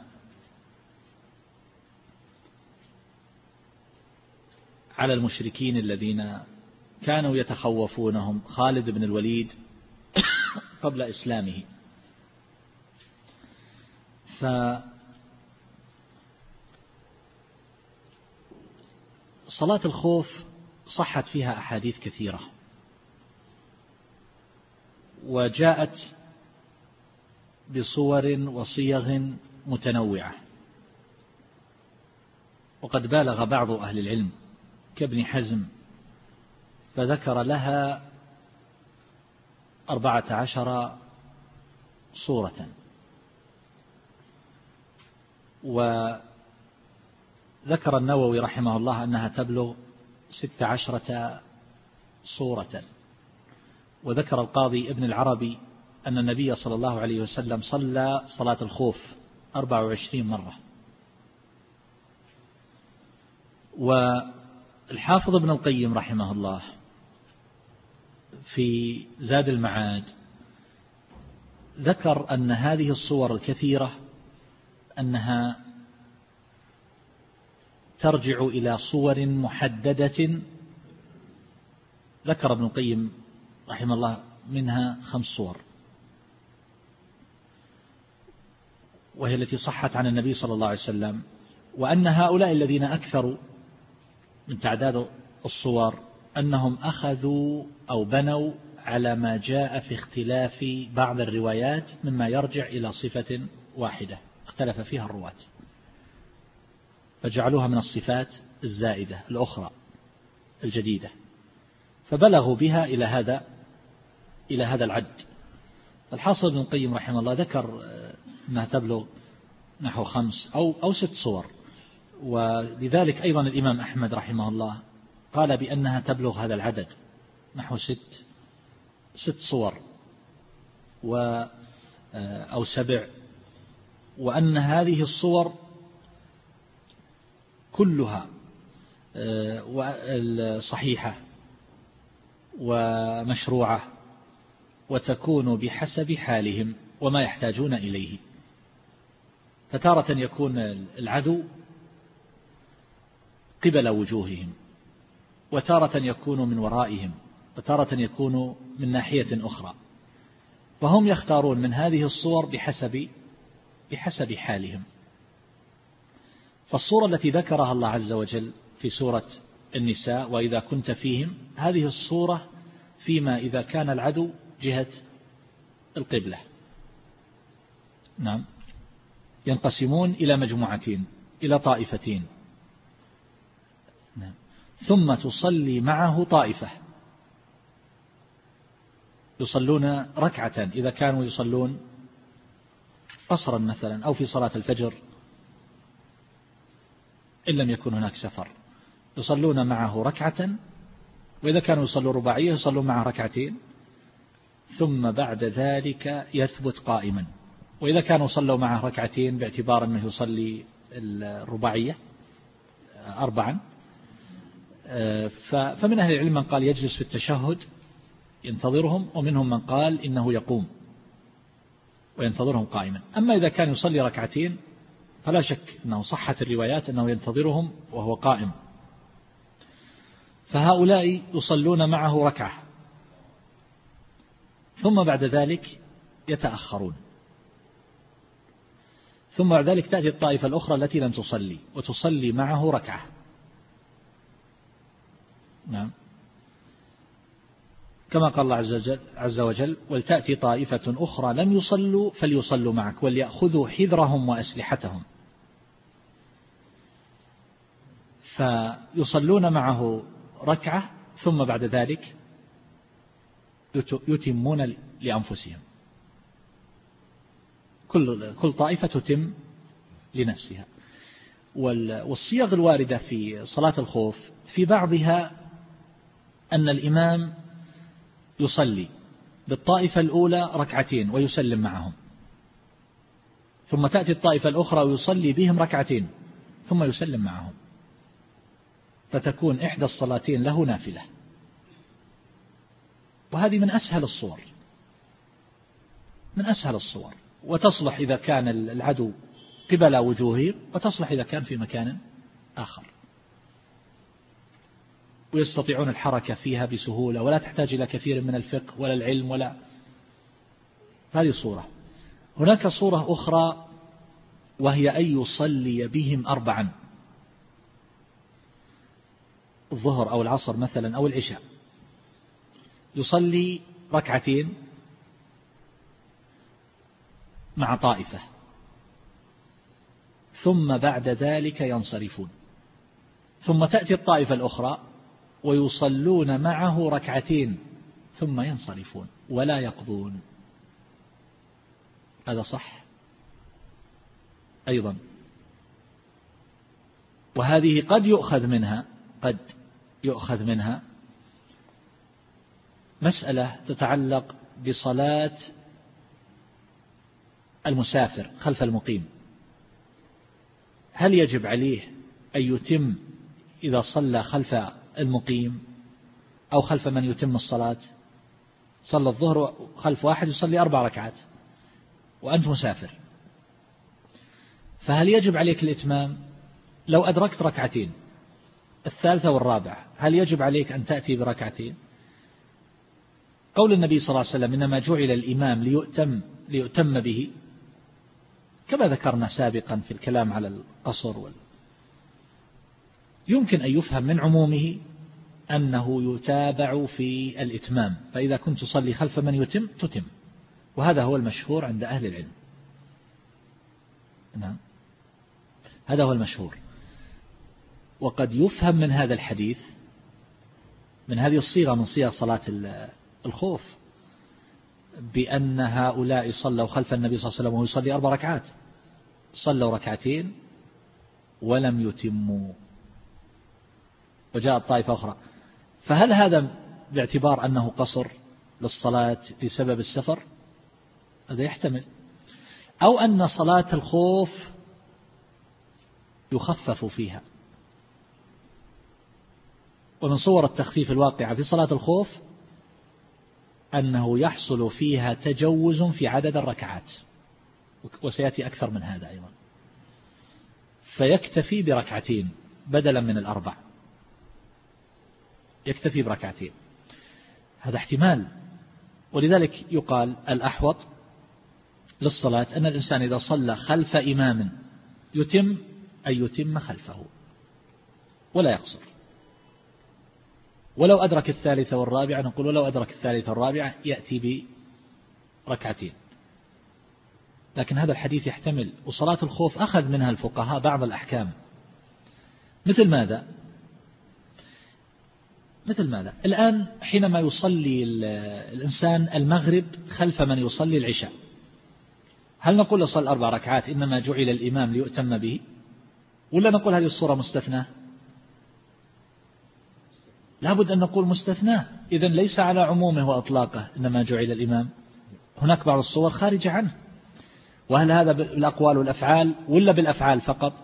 على المشركين الذين كانوا يتخوفونهم خالد بن الوليد قبل إسلامه. فصلاة الخوف صحت فيها أحاديث كثيرة، وجاءت بصور وصيغ متنوعة، وقد بالغ بعض أهل العلم كابن حزم فذكر لها أربعة عشر صورة، وذكر النووي رحمه الله أنها تبلغ ست عشرة صورة، وذكر القاضي ابن العربي أن النبي صلى الله عليه وسلم صلى صلاة الخوف أربع وعشرين مرة. والحافظ ابن القيم رحمه الله في زاد المعاد ذكر أن هذه الصور الكثيرة أنها ترجع إلى صور محددة. ذكر ابن القيم رحمه الله منها خمس صور، وهي التي صحت عن النبي صلى الله عليه وسلم، وأن هؤلاء الذين أكثروا من تعداد الصور أنهم أخذوا أو بنوا على ما جاء في اختلاف بعض الروايات مما يرجع إلى صفة واحدة اختلف فيها الرواة، فجعلوها من الصفات الزائدة الأخرى الجديدة، فبلغوا بها إلى هذا إلى هذا العد. الحاصل ابن القيم رحمه الله ذكر أنها تبلغ نحو خمس أو أو ست صور، ولذلك أيضا الإمام أحمد رحمه الله قال بأنها تبلغ هذا العدد نحو ست ست صور و أو سبع، وأن هذه الصور كلها صحيحة ومشروعة، وتكون بحسب حالهم وما يحتاجون إليه. فتارة يكون العدو قبل وجوههم، وتارة يكون من ورائهم، وتارة يكون من ناحية أخرى، فهم يختارون من هذه الصور بحسب بحسب حالهم. فالصورة التي ذكرها الله عز وجل في سورة النساء وإذا كنت فيهم، هذه الصورة فيما إذا كان العدو جهة القبلة. نعم، ينقسمون إلى مجموعتين، إلى طائفتين. نعم. ثم تصلي معه طائفة، يصلون ركعة إذا كانوا يصلون قصرا مثلا أو في صلاة الفجر إن لم يكن هناك سفر يصلون معه ركعة، وإذا كانوا يصلون رباعية يصلون معه ركعتين ثم بعد ذلك يثبت قائما. وإذا كانوا صلوا معه ركعتين باعتبار أنه يصلي الرباعية أربعا، فمن أهل العلم من قال يجلس في التشهد ينتظرهم، ومنهم من قال إنه يقوم وينتظرهم قائما. أما إذا كان يصلي ركعتين فلا شك أنه صحت الروايات أنه ينتظرهم وهو قائم. فهؤلاء يصلون معه ركعة ثم بعد ذلك يتأخرون، ثم بعد ذلك تأتي الطائفة الأخرى التي لم تصلي وتصلي معه ركعة. نعم، كما قال الله عز وجل, عز وجل ولتأتي طائفة أخرى لم يصلوا فليصلوا معك وليأخذوا حذرهم وأسلحتهم. فيصلون معه ركعة ثم بعد ذلك يتمون لأنفسهم، كل كل طائفة تتم لنفسها. والصيغ الواردة في صلاة الخوف في بعضها أن الإمام يصلي بالطائفة الأولى ركعتين ويسلم معهم، ثم تأتي الطائفة الأخرى ويصلي بهم ركعتين ثم يسلم معهم، فتكون إحدى الصلاتين له نافلة. وهذه من أسهل الصور من أسهل الصور وتصلح إذا كان العدو قبل وجوههم، وتصلح إذا كان في مكان آخر، ويستطيعون الحركة فيها بسهولة ولا تحتاج إلى كثير من الفقه ولا العلم ولا. هذه صورة. هناك صورة أخرى وهي أن يصلي بهم أربعا، الظهر أو العصر مثلا أو العشاء، يصلي ركعتين مع طائفة ثم بعد ذلك ينصرفون، ثم تأتي الطائفة الأخرى ويصلون معه ركعتين ثم ينصرفون ولا يقضون. هذا صح أيضا. وهذه قد يؤخذ منها قد يؤخذ منها مسألة تتعلق بصلاة المسافر خلف المقيم. هل يجب عليه أن يتم إذا صلى خلف المقيم أو خلف من يتم الصلاة؟ صلى الظهر خلف واحد يصلي أربع ركعات وأنت مسافر، فهل يجب عليك الإتمام؟ لو أدركت ركعتين الثالثة والرابعة هل يجب عليك أن تأتي بركعتين؟ قول النبي صلى الله عليه وسلم إنما جعل الإمام ليؤتم, ليؤتم به، كما ذكرنا سابقا في الكلام على القصر وال... يمكن أن يفهم من عمومه أنه يتابع في الإتمام، فإذا كنت تصلي خلف من يتم تتم، وهذا هو المشهور عند أهل العلم. نعم، هذا هو المشهور. وقد يفهم من هذا الحديث، من هذه الصيغة من صيغ صلاة الخوف، بأن هؤلاء صلوا خلف النبي صلى الله عليه وسلم وهو يصلي أربع ركعات، صلوا ركعتين ولم يتموا، وجاءت طائفة أخرى. فهل هذا باعتبار أنه قصر للصلاة بسبب السفر؟ هذا يحتمل. أو أن صلاة الخوف يخفف فيها. ومن صور التخفيف الواقعة في صلاة الخوف أنه يحصل فيها تجوز في عدد الركعات، وسيأتي أكثر من هذا أيضا، فيكتفي بركعتين بدلا من الأربع، يكتفي بركعتين. هذا احتمال. ولذلك يقال الأحوط للصلاة أن الإنسان إذا صلى خلف إمام يتم أن يتم خلفه ولا يقصر. ولو أدرك الثالثة والرابعة نقول ولو أدرك الثالثة والرابعة يأتي بركعتين. لكن هذا الحديث يحتمل. وصلاة الخوف أخذ منها الفقهاء بعض الأحكام، مثل ماذا؟ مثل ماذا؟ الآن حينما يصلي الإنسان المغرب خلف من يصلي العشاء، هل نقول له صل أربع ركعات إنما جعل الإمام ليؤتم به، ولا نقول هذه الصورة مستثنى؟ لابد أن نقول مستثنى، إذن ليس على عمومه وأطلاقه إنما جعل الإمام، هناك بعض الصور خارجة عنه. وهل هذا بالأقوال والأفعال ولا بالأفعال فقط؟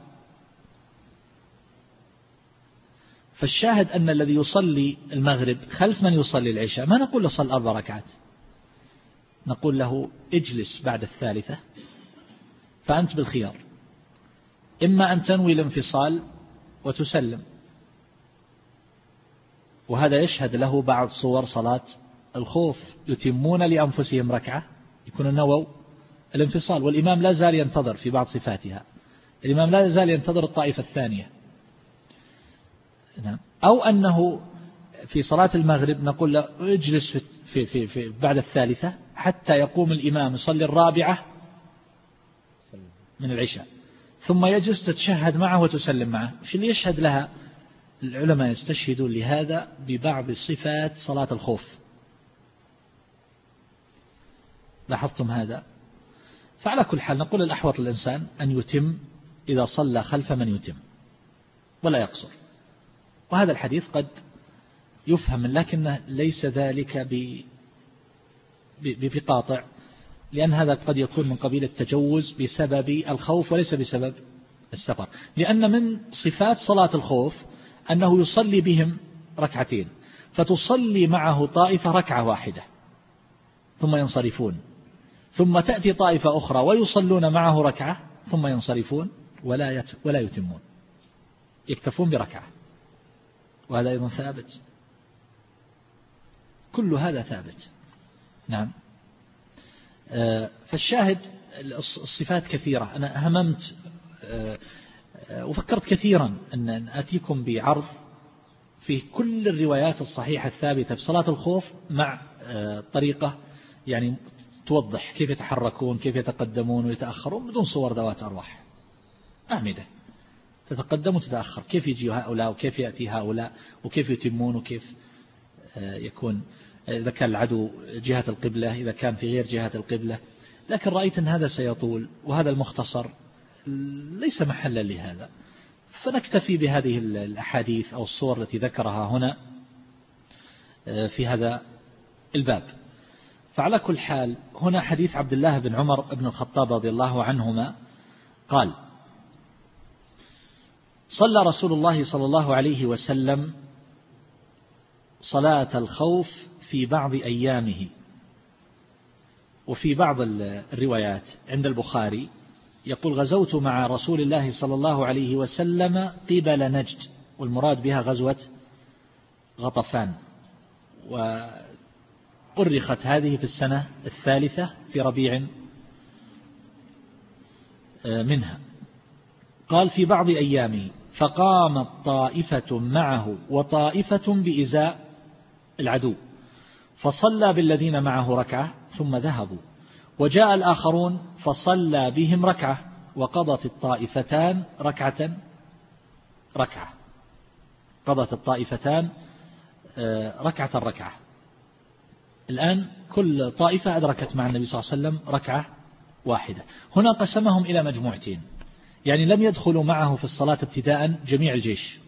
فالشاهد أن الذي يصلي المغرب خلف من يصلي العشاء ما نقول له صل أربع ركعات، نقول له اجلس بعد الثالثة، فأنت بالخيار، إما أن تنوي الانفصال وتسلم، وهذا يشهد له بعض صور صلاة الخوف، يتمون لأنفسهم ركعة يكون نووا الانفصال، والإمام لا زال ينتظر في بعض صفاتها، الإمام لا زال ينتظر الطائفة الثانية. أو أنه في صلاة المغرب نقول له اجلس في في في بعد الثالثة حتى يقوم الإمام يصلي الرابعة من العشاء، ثم يجلس تتشهد معه وتسلم معه. وش اللي يشهد لها؟ العلماء يستشهدون لهذا ببعض صفات صلاة الخوف. لاحظتم هذا؟ فعلى كل حال نقول الأحوط للإنسان أن يتم إذا صلى خلف من يتم ولا يقصر. وهذا الحديث قد يفهم، لكنه ليس ذلك بقاطع، لأن هذا قد يكون من قبيل التجوز بسبب الخوف وليس بسبب السفر، لأن من صفات صلاة الخوف أنه يصلي بهم ركعتين، فتصلي معه طائفة ركعة واحدة ثم ينصرفون، ثم تأتي طائفة أخرى ويصلون معه ركعة ثم ينصرفون ولا ولا يتمون، يكتفون بركعة، وهذا أيضا ثابت، كل هذا ثابت. نعم. فالشاهد الصفات كثيرة، أنا هممت وفكرت كثيرا أن أتيكم بعرض في كل الروايات الصحيحة الثابتة في صلاة الخوف مع طريقة يعني توضح كيف يتحركون، كيف يتقدمون ويتأخرون بدون صور ذوات أرواح، أعمدة تتقدم وتتأخر، كيف يجي هؤلاء وكيف يأتي هؤلاء وكيف يتمون وكيف يكون إذا كان العدو جهة القبلة، إذا كان في غير جهة القبلة. لكن رأيت أن هذا سيطول، وهذا المختصر ليس محلا لهذا، فنكتفي بهذه الأحاديث أو الصور التي ذكرها هنا في هذا الباب. فعلى كل حال هنا حديث عبد الله بن عمر بن الخطاب رضي الله عنهما قال: صلى رسول الله صلى الله عليه وسلم صلاة الخوف في بعض أيامه. وفي بعض الروايات عند البخاري يقول: غزوت مع رسول الله صلى الله عليه وسلم قبل نجد، والمراد بها غزوة غطفان، وأرخت هذه في السنة الثالثة في ربيع منها. قال: في بعض أيامه فقامت طائفة معه وطائفة بإزاء العدو، فصلى بالذين معه ركعة ثم ذهبوا، وجاء الآخرون فصلى بهم ركعة، وقضت الطائفتان ركعة ركعة قضت الطائفتان ركعة ركعة. الآن كل طائفة أدركت مع النبي صلى الله عليه وسلم ركعة واحدة. هنا قسمهم إلى مجموعتين، يعني لم يدخلوا معه في الصلاة ابتداء جميع الجيش.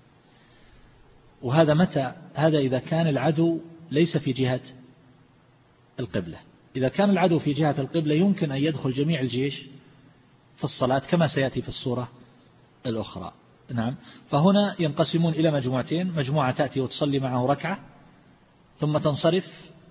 وهذا متى؟ هذا إذا كان العدو ليس في جهة القبلة. إذا كان العدو في جهة القبلة يمكن أن يدخل جميع الجيش في الصلاة كما سيأتي في الصورة الأخرى. نعم. فهنا ينقسمون إلى مجموعتين، مجموعة تأتي وتصلي معه ركعة ثم تنصرف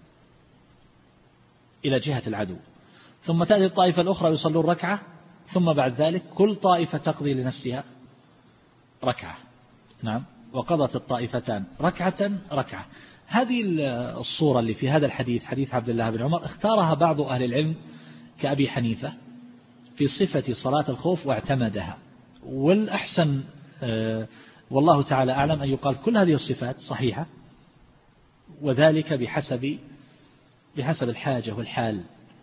إلى جهة العدو، ثم تأتي الطائفة الأخرى يصلون ركعة، ثم بعد ذلك كل طائفة تقضي لنفسها ركعة. نعم. وقضت الطائفتان ركعة ركعة. هذه الصورة اللي في هذا الحديث، حديث عبد الله بن عمر، اختارها بعض أهل العلم كأبي حنيفة في صفة صلاة الخوف واعتمدها. والأحسن والله تعالى أعلم أن يقال كل هذه الصفات صحيحة، وذلك بحسب بحسب الحاجة والحال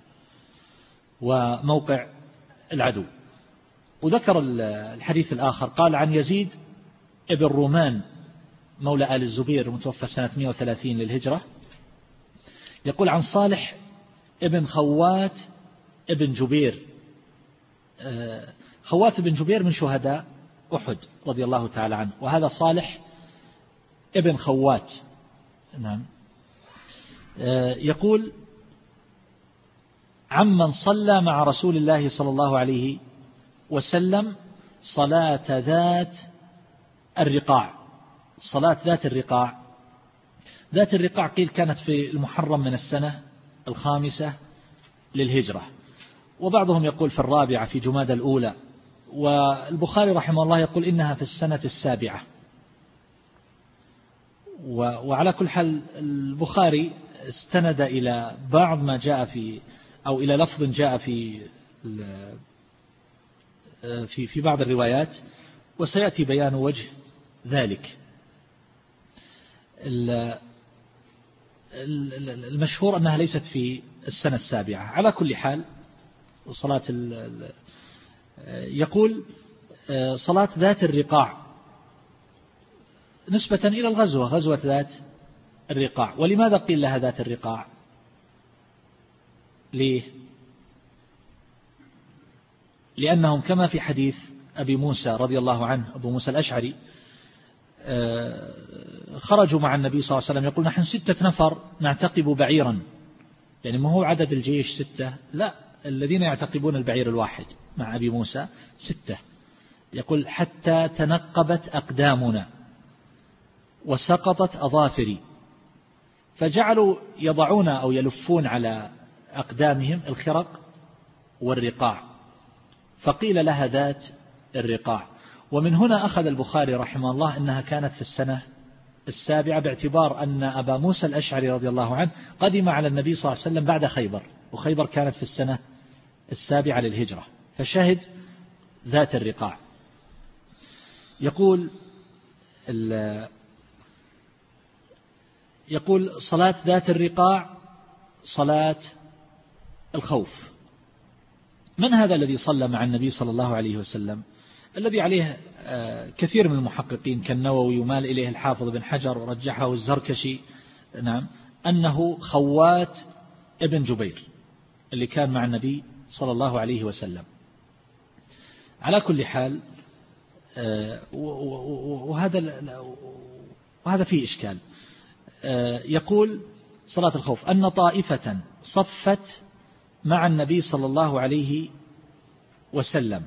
وموقع العدو. وذكر الحديث الآخر قال: عن يزيد ابن رومان مولى آل الزبير المتوفى سنة مئة وثلاثين للهجرة، يقول عن صالح ابن خوات ابن جبير. خوات ابن جبير من شهداء أحد رضي الله تعالى عنه، وهذا صالح ابن خوات. نعم. يقول عمن صلى مع رسول الله صلى الله عليه وسلم صلاة ذات الرقاع. صلاة ذات الرقاع، ذات الرقاع قيل كانت في المحرم من السنة الخامسة للهجرة، وبعضهم يقول في الرابعة في جمادى الأولى، والبخاري رحمه الله يقول إنها في السنة السابعة. وعلى كل حال البخاري استند إلى بعض ما جاء في أو إلى لفظ جاء في في في بعض الروايات، وسيأتي بيان وجه ذلك. المشهور أنها ليست في السنة السابعة. على كل حال صلاة يقول صلاة ذات الرقاع نسبة إلى الغزوة، غزوة ذات الرقاع. ولماذا قيل لها ذات الرقاع؟ ليه؟ لأنهم كما في حديث أبي موسى رضي الله عنه، أبو موسى الأشعري، خرجوا مع النبي صلى الله عليه وسلم، يقول نحن ستة نفر نعتقب بعيرا، يعني ما هو عدد الجيش ستة، لا، الذين يعتقبون البعير الواحد مع أبي موسى ستة. يقول حتى تنقبت أقدامنا وسقطت أظافري، فجعلوا يضعون أو يلفون على أقدامهم الخرق والرقاع، فقيل لها ذات الرقاع. ومن هنا أخذ البخاري رحمه الله أنها كانت في السنة السابعة، باعتبار أن أبا موسى الأشعري رضي الله عنه قدم على النبي صلى الله عليه وسلم بعد خيبر، وخيبر كانت في السنة السابعة للهجرة، فشهد ذات الرقاع. يقول يقول صلاة ذات الرقاع صلاة الخوف. من هذا الذي صلى مع النبي صلى الله عليه وسلم؟ الذي عليه كثير من المحققين كالنووي ومال إليه الحافظ بن حجر ورجحه الزركشي، نعم، أنه خوات ابن جبير اللي كان مع النبي صلى الله عليه وسلم. على كل حال وهذا وهذا فيه إشكال. يقول صلاة الخوف أن طائفة صفت مع النبي صلى الله عليه وسلم،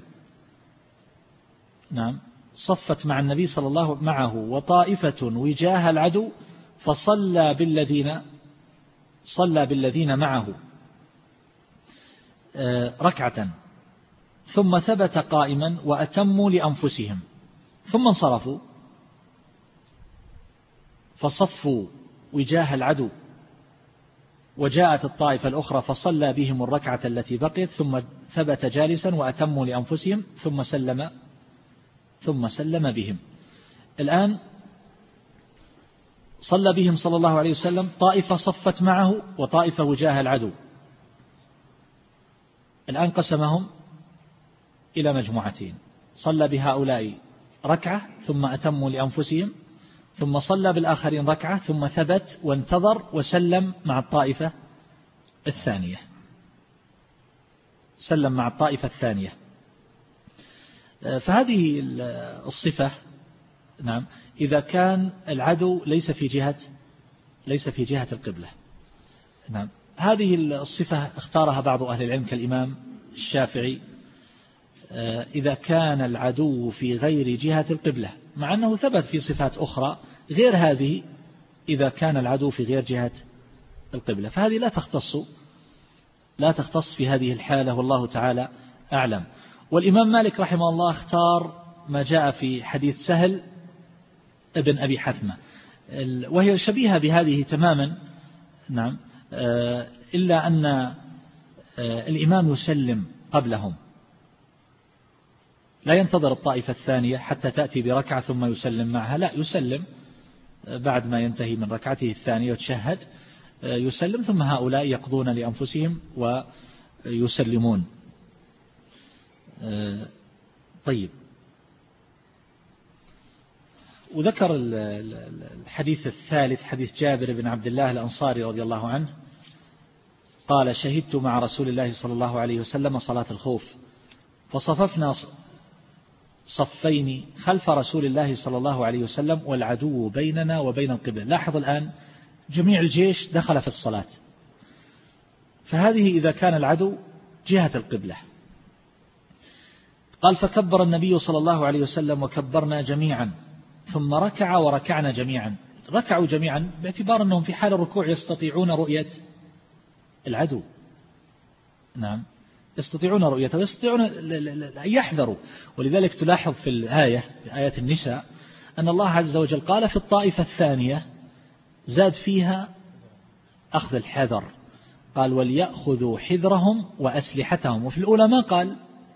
نعم، صفت مع النبي صلى الله معه وطائفة وجاه العدو، فصلى بالذين صلى بالذين معه ركعة، ثم ثبت قائما وأتموا لأنفسهم، ثم انصرفوا فصفوا وجاه العدو، وجاءت الطائفة الأخرى فصلى بهم الركعة التي بقيت، ثم ثبت جالسا وأتموا لأنفسهم، ثم سلم ثم سلم بهم. الآن صلى بهم صلى الله عليه وسلم، طائفة صفت معه وطائفة وجاه العدو. الآن قسمهم إلى مجموعتين، صلى بهؤلاء ركعة ثم أتموا لأنفسهم، ثم صلى بالآخرين ركعة، ثم ثبت وانتظر وسلم مع الطائفة الثانية، سلم مع الطائفة الثانية. فهذه الصفة، نعم، إذا كان العدو ليس في جهة ليس في جهة القبلة، نعم، هذه الصفة اختارها بعض أهل العلم كالإمام الشافعي إذا كان العدو في غير جهة القبلة، مع أنه ثبت في صفات أخرى غير هذه إذا كان العدو في غير جهة القبلة، فهذه لا تختص لا تختص في هذه الحالة، والله تعالى أعلم. والإمام مالك رحمه الله اختار ما جاء في حديث سهل ابن أبي حثمة، وهي شبيهة بهذه تماما، نعم، إلا أن الإمام يسلم قبلهم، لا ينتظر الطائفة الثانية حتى تأتي بركعة ثم يسلم معها، لا، يسلم بعد ما ينتهي من ركعته الثانية وتشهد يسلم، ثم هؤلاء يقضون لأنفسهم ويسلمون. طيب، وذكر الحديث الثالث حديث جابر بن عبد الله الأنصاري رضي الله عنه قال شهدت مع رسول الله صلى الله عليه وسلم صلاة الخوف فصففنا صفين خلف رسول الله صلى الله عليه وسلم والعدو بيننا وبين القبلة. لاحظ الآن جميع الجيش دخل في الصلاة، فهذه إذا كان العدو جهة القبلة. قال فكبر النبي صلى الله عليه وسلم وكبرنا جميعا ثم ركع وركعنا جميعا. ركعوا جميعا باعتبار أنهم في حال الركوع يستطيعون رؤية العدو، نعم يستطيعون رؤيته ويستطيعون أن يحذروا. ولذلك تلاحظ في الآية في آية النساء أن الله عز وجل قال في الطائفة الثانية زاد فيها أخذ الحذر، قال وليأخذوا حذرهم وأسلحتهم، وفي الأولى ما قال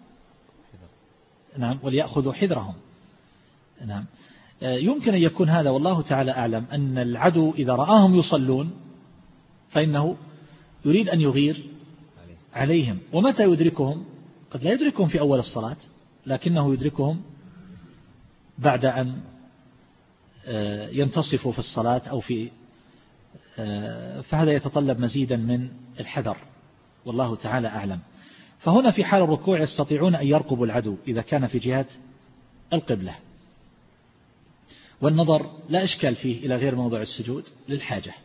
نعم وليأخذوا حذرهم. نعم يمكن أن يكون هذا والله تعالى أعلم أن العدو إذا رآهم يصلون فإنه يريد أن يغير عليهم. ومتى يدركهم؟ قد لا يدركهم في أول الصلاة لكنه يدركهم بعد أن ينتصفوا في الصلاة أو في فهذا يتطلب مزيدا من الحذر والله تعالى أعلم. فهنا في حال الركوع يستطيعون أن يرقبوا العدو إذا كان في جهة القبلة، والنظر لا إشكال فيه إلى غير موضع السجود للحاجة.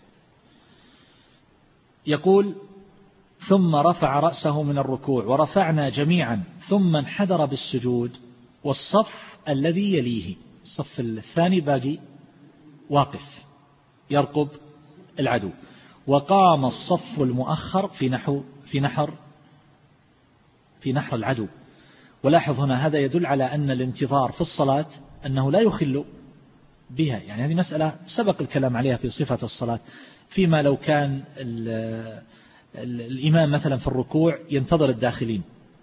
يقول ثم رفع رأسه من الركوع ورفعنا جميعا ثم انحدر بالسجود والصف الذي يليه، الصف الثاني باقي واقف يرقب العدو، وقام الصف المؤخر في نحو في نحر في نحر العدو. ولاحظ هنا هذا يدل على أن الانتظار في الصلاة أنه لا يخل بها، يعني هذه مسألة سبق الكلام عليها في صفة الصلاة، فيما لو كان الإمام مثلا في الركوع ينتظر الداخلين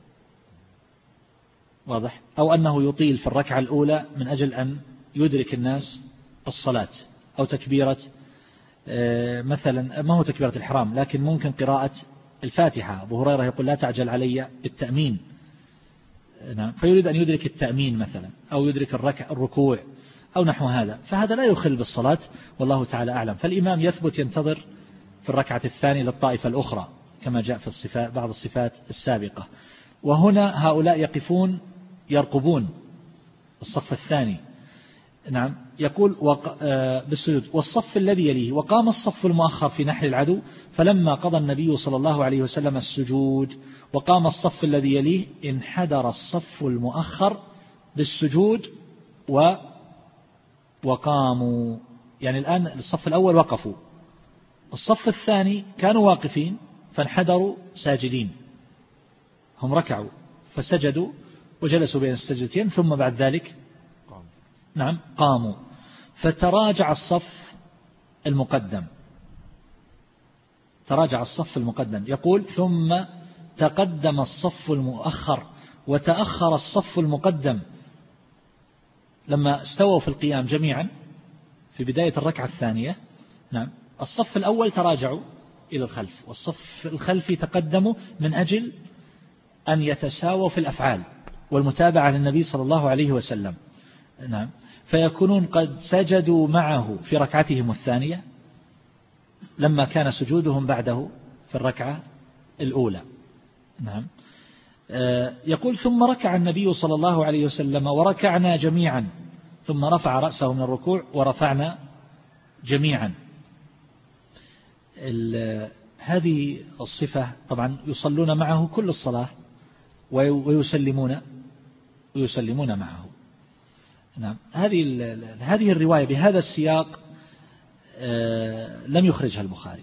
واضح، أو أنه يطيل في الركعة الأولى من أجل أن يدرك الناس الصلاة، أو تكبيرة مثلا ما هو تكبيرة الحرام لكن ممكن قراءة الفاتحة. أبو هريرة يقول لا تعجل علي بالتأمين، نعم فيريد أن يدرك التأمين مثلا أو يدرك الركع الركوع أو نحو هذا، فهذا لا يخل بالصلاة والله تعالى أعلم. فالإمام يثبت ينتظر في الركعة الثانية للطائفة الأخرى كما جاء في الصفات بعض الصفات السابقة. وهنا هؤلاء يقفون يرقبون الصف الثاني، نعم يقول وق... بالسجود والصف الذي يليه، وقام الصف المؤخر في نحر العدو فلما قضى النبي صلى الله عليه وسلم السجود وقام الصف الذي يليه انحدر الصف المؤخر بالسجود و... وقاموا، يعني الآن الصف الأول وقفوا، الصف الثاني كانوا واقفين فانحدروا ساجدين، هم ركعوا فسجدوا وجلسوا بين السجدتين ثم بعد ذلك نعم قاموا، فتراجع الصف المقدم تراجع الصف المقدم. يقول ثم تقدم الصف المؤخر وتأخر الصف المقدم لما استووا في القيام جميعا في بداية الركعة الثانية. نعم الصف الأول تراجعوا إلى الخلف والصف الخلفي تقدموا من أجل أن يتساووا في الأفعال والمتابعة للنبي صلى الله عليه وسلم، نعم فيكونون قد سجدوا معه في ركعتهم الثانية لما كان سجودهم بعده في الركعة الأولى. نعم يقول ثم ركع النبي صلى الله عليه وسلم وركعنا جميعا ثم رفع رأسه من الركوع ورفعنا جميعا. هذه الصفة طبعا يصلون معه كل الصلاة ويسلمون ويسلمون معه. نعم هذه هذه الرواية بهذا السياق لم يخرجها البخاري.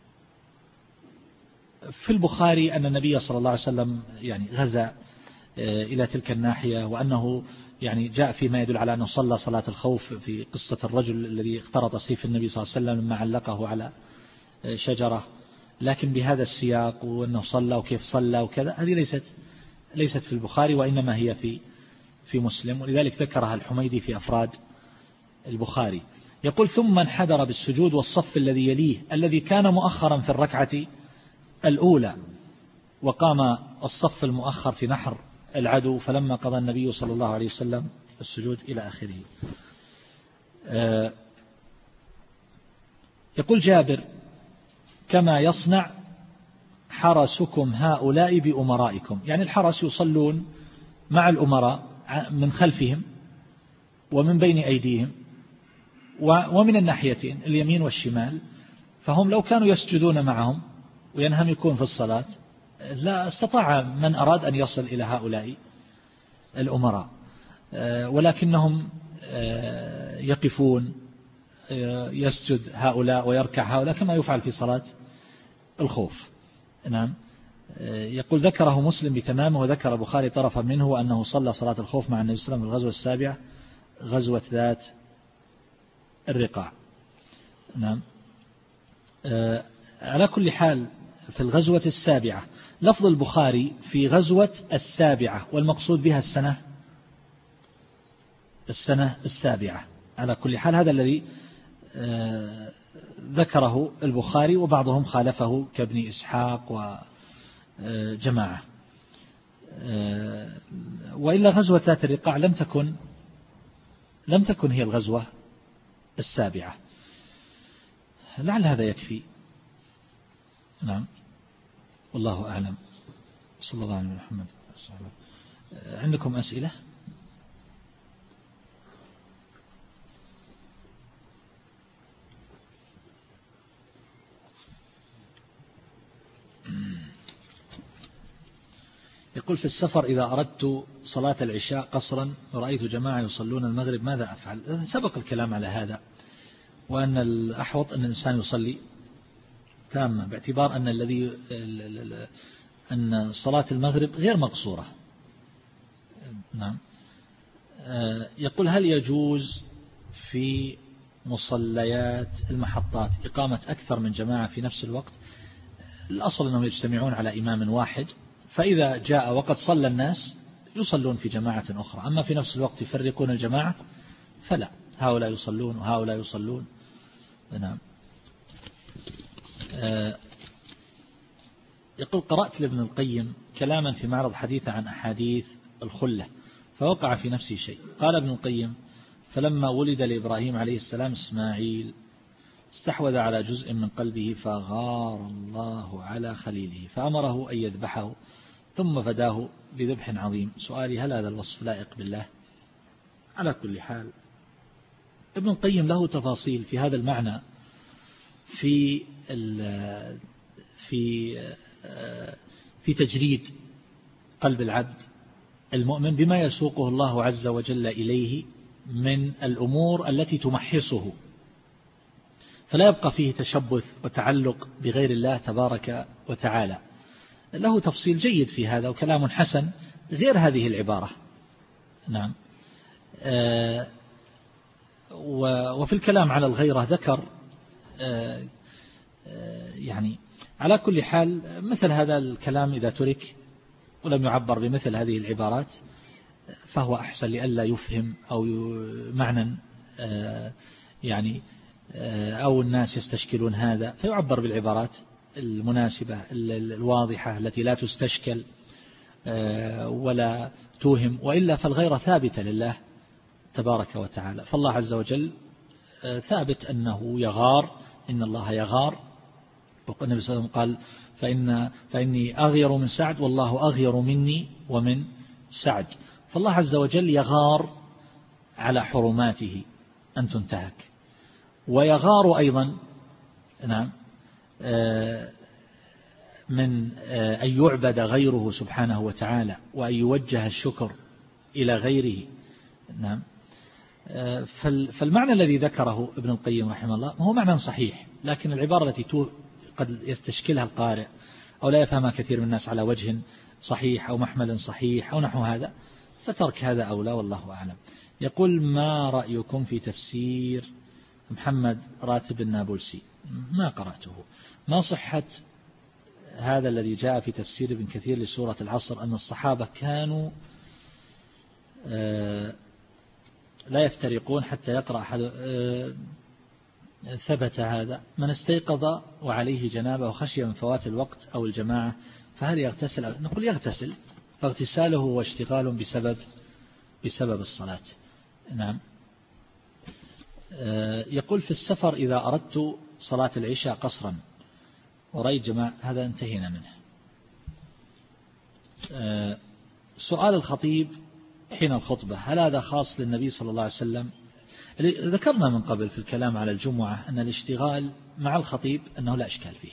في البخاري أن النبي صلى الله عليه وسلم يعني غزا إلى تلك الناحية، وأنه يعني جاء فيما يدل على أنه صلى صلاة الخوف في قصة الرجل الذي اخترط سيف النبي صلى الله عليه وسلم لما علقه على شجرة، لكن بهذا السياق وأنه صلى وكيف صلى وكذا هذه ليست ليست في البخاري وإنما هي في في مسلم، ولذلك ذكرها الحميدي في أفراد البخاري. يقول ثم انحدر بالسجود والصف الذي يليه الذي كان مؤخرا في الركعة الأولى وقام الصف المؤخر في نحر العدو فلما قضى النبي صلى الله عليه وسلم السجود إلى آخره. يقول جابر: كما يصنع حرسكم هؤلاء بأمرائكم، يعني الحرس يصلون مع الأمراء من خلفهم ومن بين أيديهم ومن الناحيتين اليمين والشمال، فهم لو كانوا يسجدون معهم وينهمكون في الصلاة لا استطاع من أراد أن يصل إلى هؤلاء الأمراء، ولكنهم يقفون يسجد هؤلاء ويركع هؤلاء كما يفعل في صلاة الخوف. نعم. يقول: ذكره مسلم بتمامه، وذكر البخاري طرفا منه، وأنه صلى صلاة الخوف مع النبي صلى الله عليه وسلم في الغزوة السابعة، غزوة ذات الرقاع. نعم. على كل حال في الغزوة السابعة، لفظ البخاري في غزوة السابعة، والمقصود بها السنة السنة السابعة. على كل حال هذا الذي ذكره البخاري، وبعضهم خالفه كابن إسحاق وجماعة. وإلا غزوة ذات الرقاع لم تكن لم تكن هي الغزوة السابعة. لعل هذا يكفي. نعم، والله أعلم. صلى الله عليه محمد. عندكم أسئلة؟ يقول: في السفر إذا أردت صلاة العشاء قصرا ورأيت جماعة يصلون المغرب ماذا أفعل؟ سبق الكلام على هذا، وأن الأحوط أن الإنسان يصلي تامة، باعتبار أن الذي أن صلاة المغرب غير مقصورة. نعم. يقول: هل يجوز في مصليات المحطات إقامة أكثر من جماعة في نفس الوقت؟ الأصل أنهم يجتمعون على إمام واحد، فإذا جاء وقد صلى الناس يصلون في جماعة أخرى، أما في نفس الوقت يفرقون الجماعة فلا، هؤلاء يصلون وهؤلاء يصلون. نعم. يقول: قرأت لابن القيم كلاما في معرض حديث عن أحاديث الخلة، فوقع في نفسي شيء. قال ابن القيم: فلما ولد لإبراهيم عليه السلام إسماعيل استحوذ على جزء من قلبه فغار الله على خليله فأمره أن يذبحه ثم فداه بذبح عظيم. سؤالي: هل هذا الوصف لائق بالله؟ على كل حال ابن القيم له تفاصيل في هذا المعنى في في في تجريد قلب العبد المؤمن بما يسوقه الله عز وجل إليه من الأمور التي تمحصه، فلا يبقى فيه تشبث وتعلق بغير الله تبارك وتعالى. له تفصيل جيد في هذا وكلام حسن غير هذه العبارة. نعم. وفي الكلام على الغيرة ذكر يعني على كل حال مثل هذا الكلام إذا ترك ولم يعبر بمثل هذه العبارات فهو أحسن، لئلا يفهم أو معنى يعني أو الناس يستشكلون هذا، فيعبر بالعبارات المناسبة الواضحة التي لا تستشكل ولا توهم، وإلا فالغيرة ثابتة لله تبارك وتعالى. فالله عز وجل ثابت أنه يغار، إن الله يغار، والنبي صلى الله عليه وسلم قال: فإن فإني أغير من سعد والله أغير مني ومن سعد. فالله عز وجل يغار على حرماته أن تنتهك، ويغار أيضا نعم من أن يعبد غيره سبحانه وتعالى وأن يوجه الشكر إلى غيره. نعم. فالمعنى الذي ذكره ابن القيم رحمه الله هو معنى صحيح، لكن العبارة التي قد يستشكلها القارئ أو لا يفهمها كثير من الناس على وجه صحيح أو محمل صحيح أو نحو هذا، فترك هذا أولى والله أعلم. يقول: ما رأيكم في تفسير محمد راتب النابلسي؟ ما قرأته. ما صحة هذا الذي جاء في تفسير ابن كثير لسورة العصر أن الصحابة كانوا لا يفترقون حتى يقرأ أحد؟ ثبت هذا. من استيقظ وعليه جنابه وخشي من فوات الوقت أو الجماعة فهل يغتسل؟ نقول يغتسل، فاغتساله واشتغال بسبب بسبب الصلاة. نعم. يقول في السفر إذا أردت صلاة العشاء قصرا ورأيت جماعة، هذا انتهينا منه. سؤال الخطيب حين الخطبة، هل هذا خاص للنبي صلى الله عليه وسلم؟ ذكرنا من قبل في الكلام على الجمعة أن الاشتغال مع الخطيب أنه لا إشكال فيه،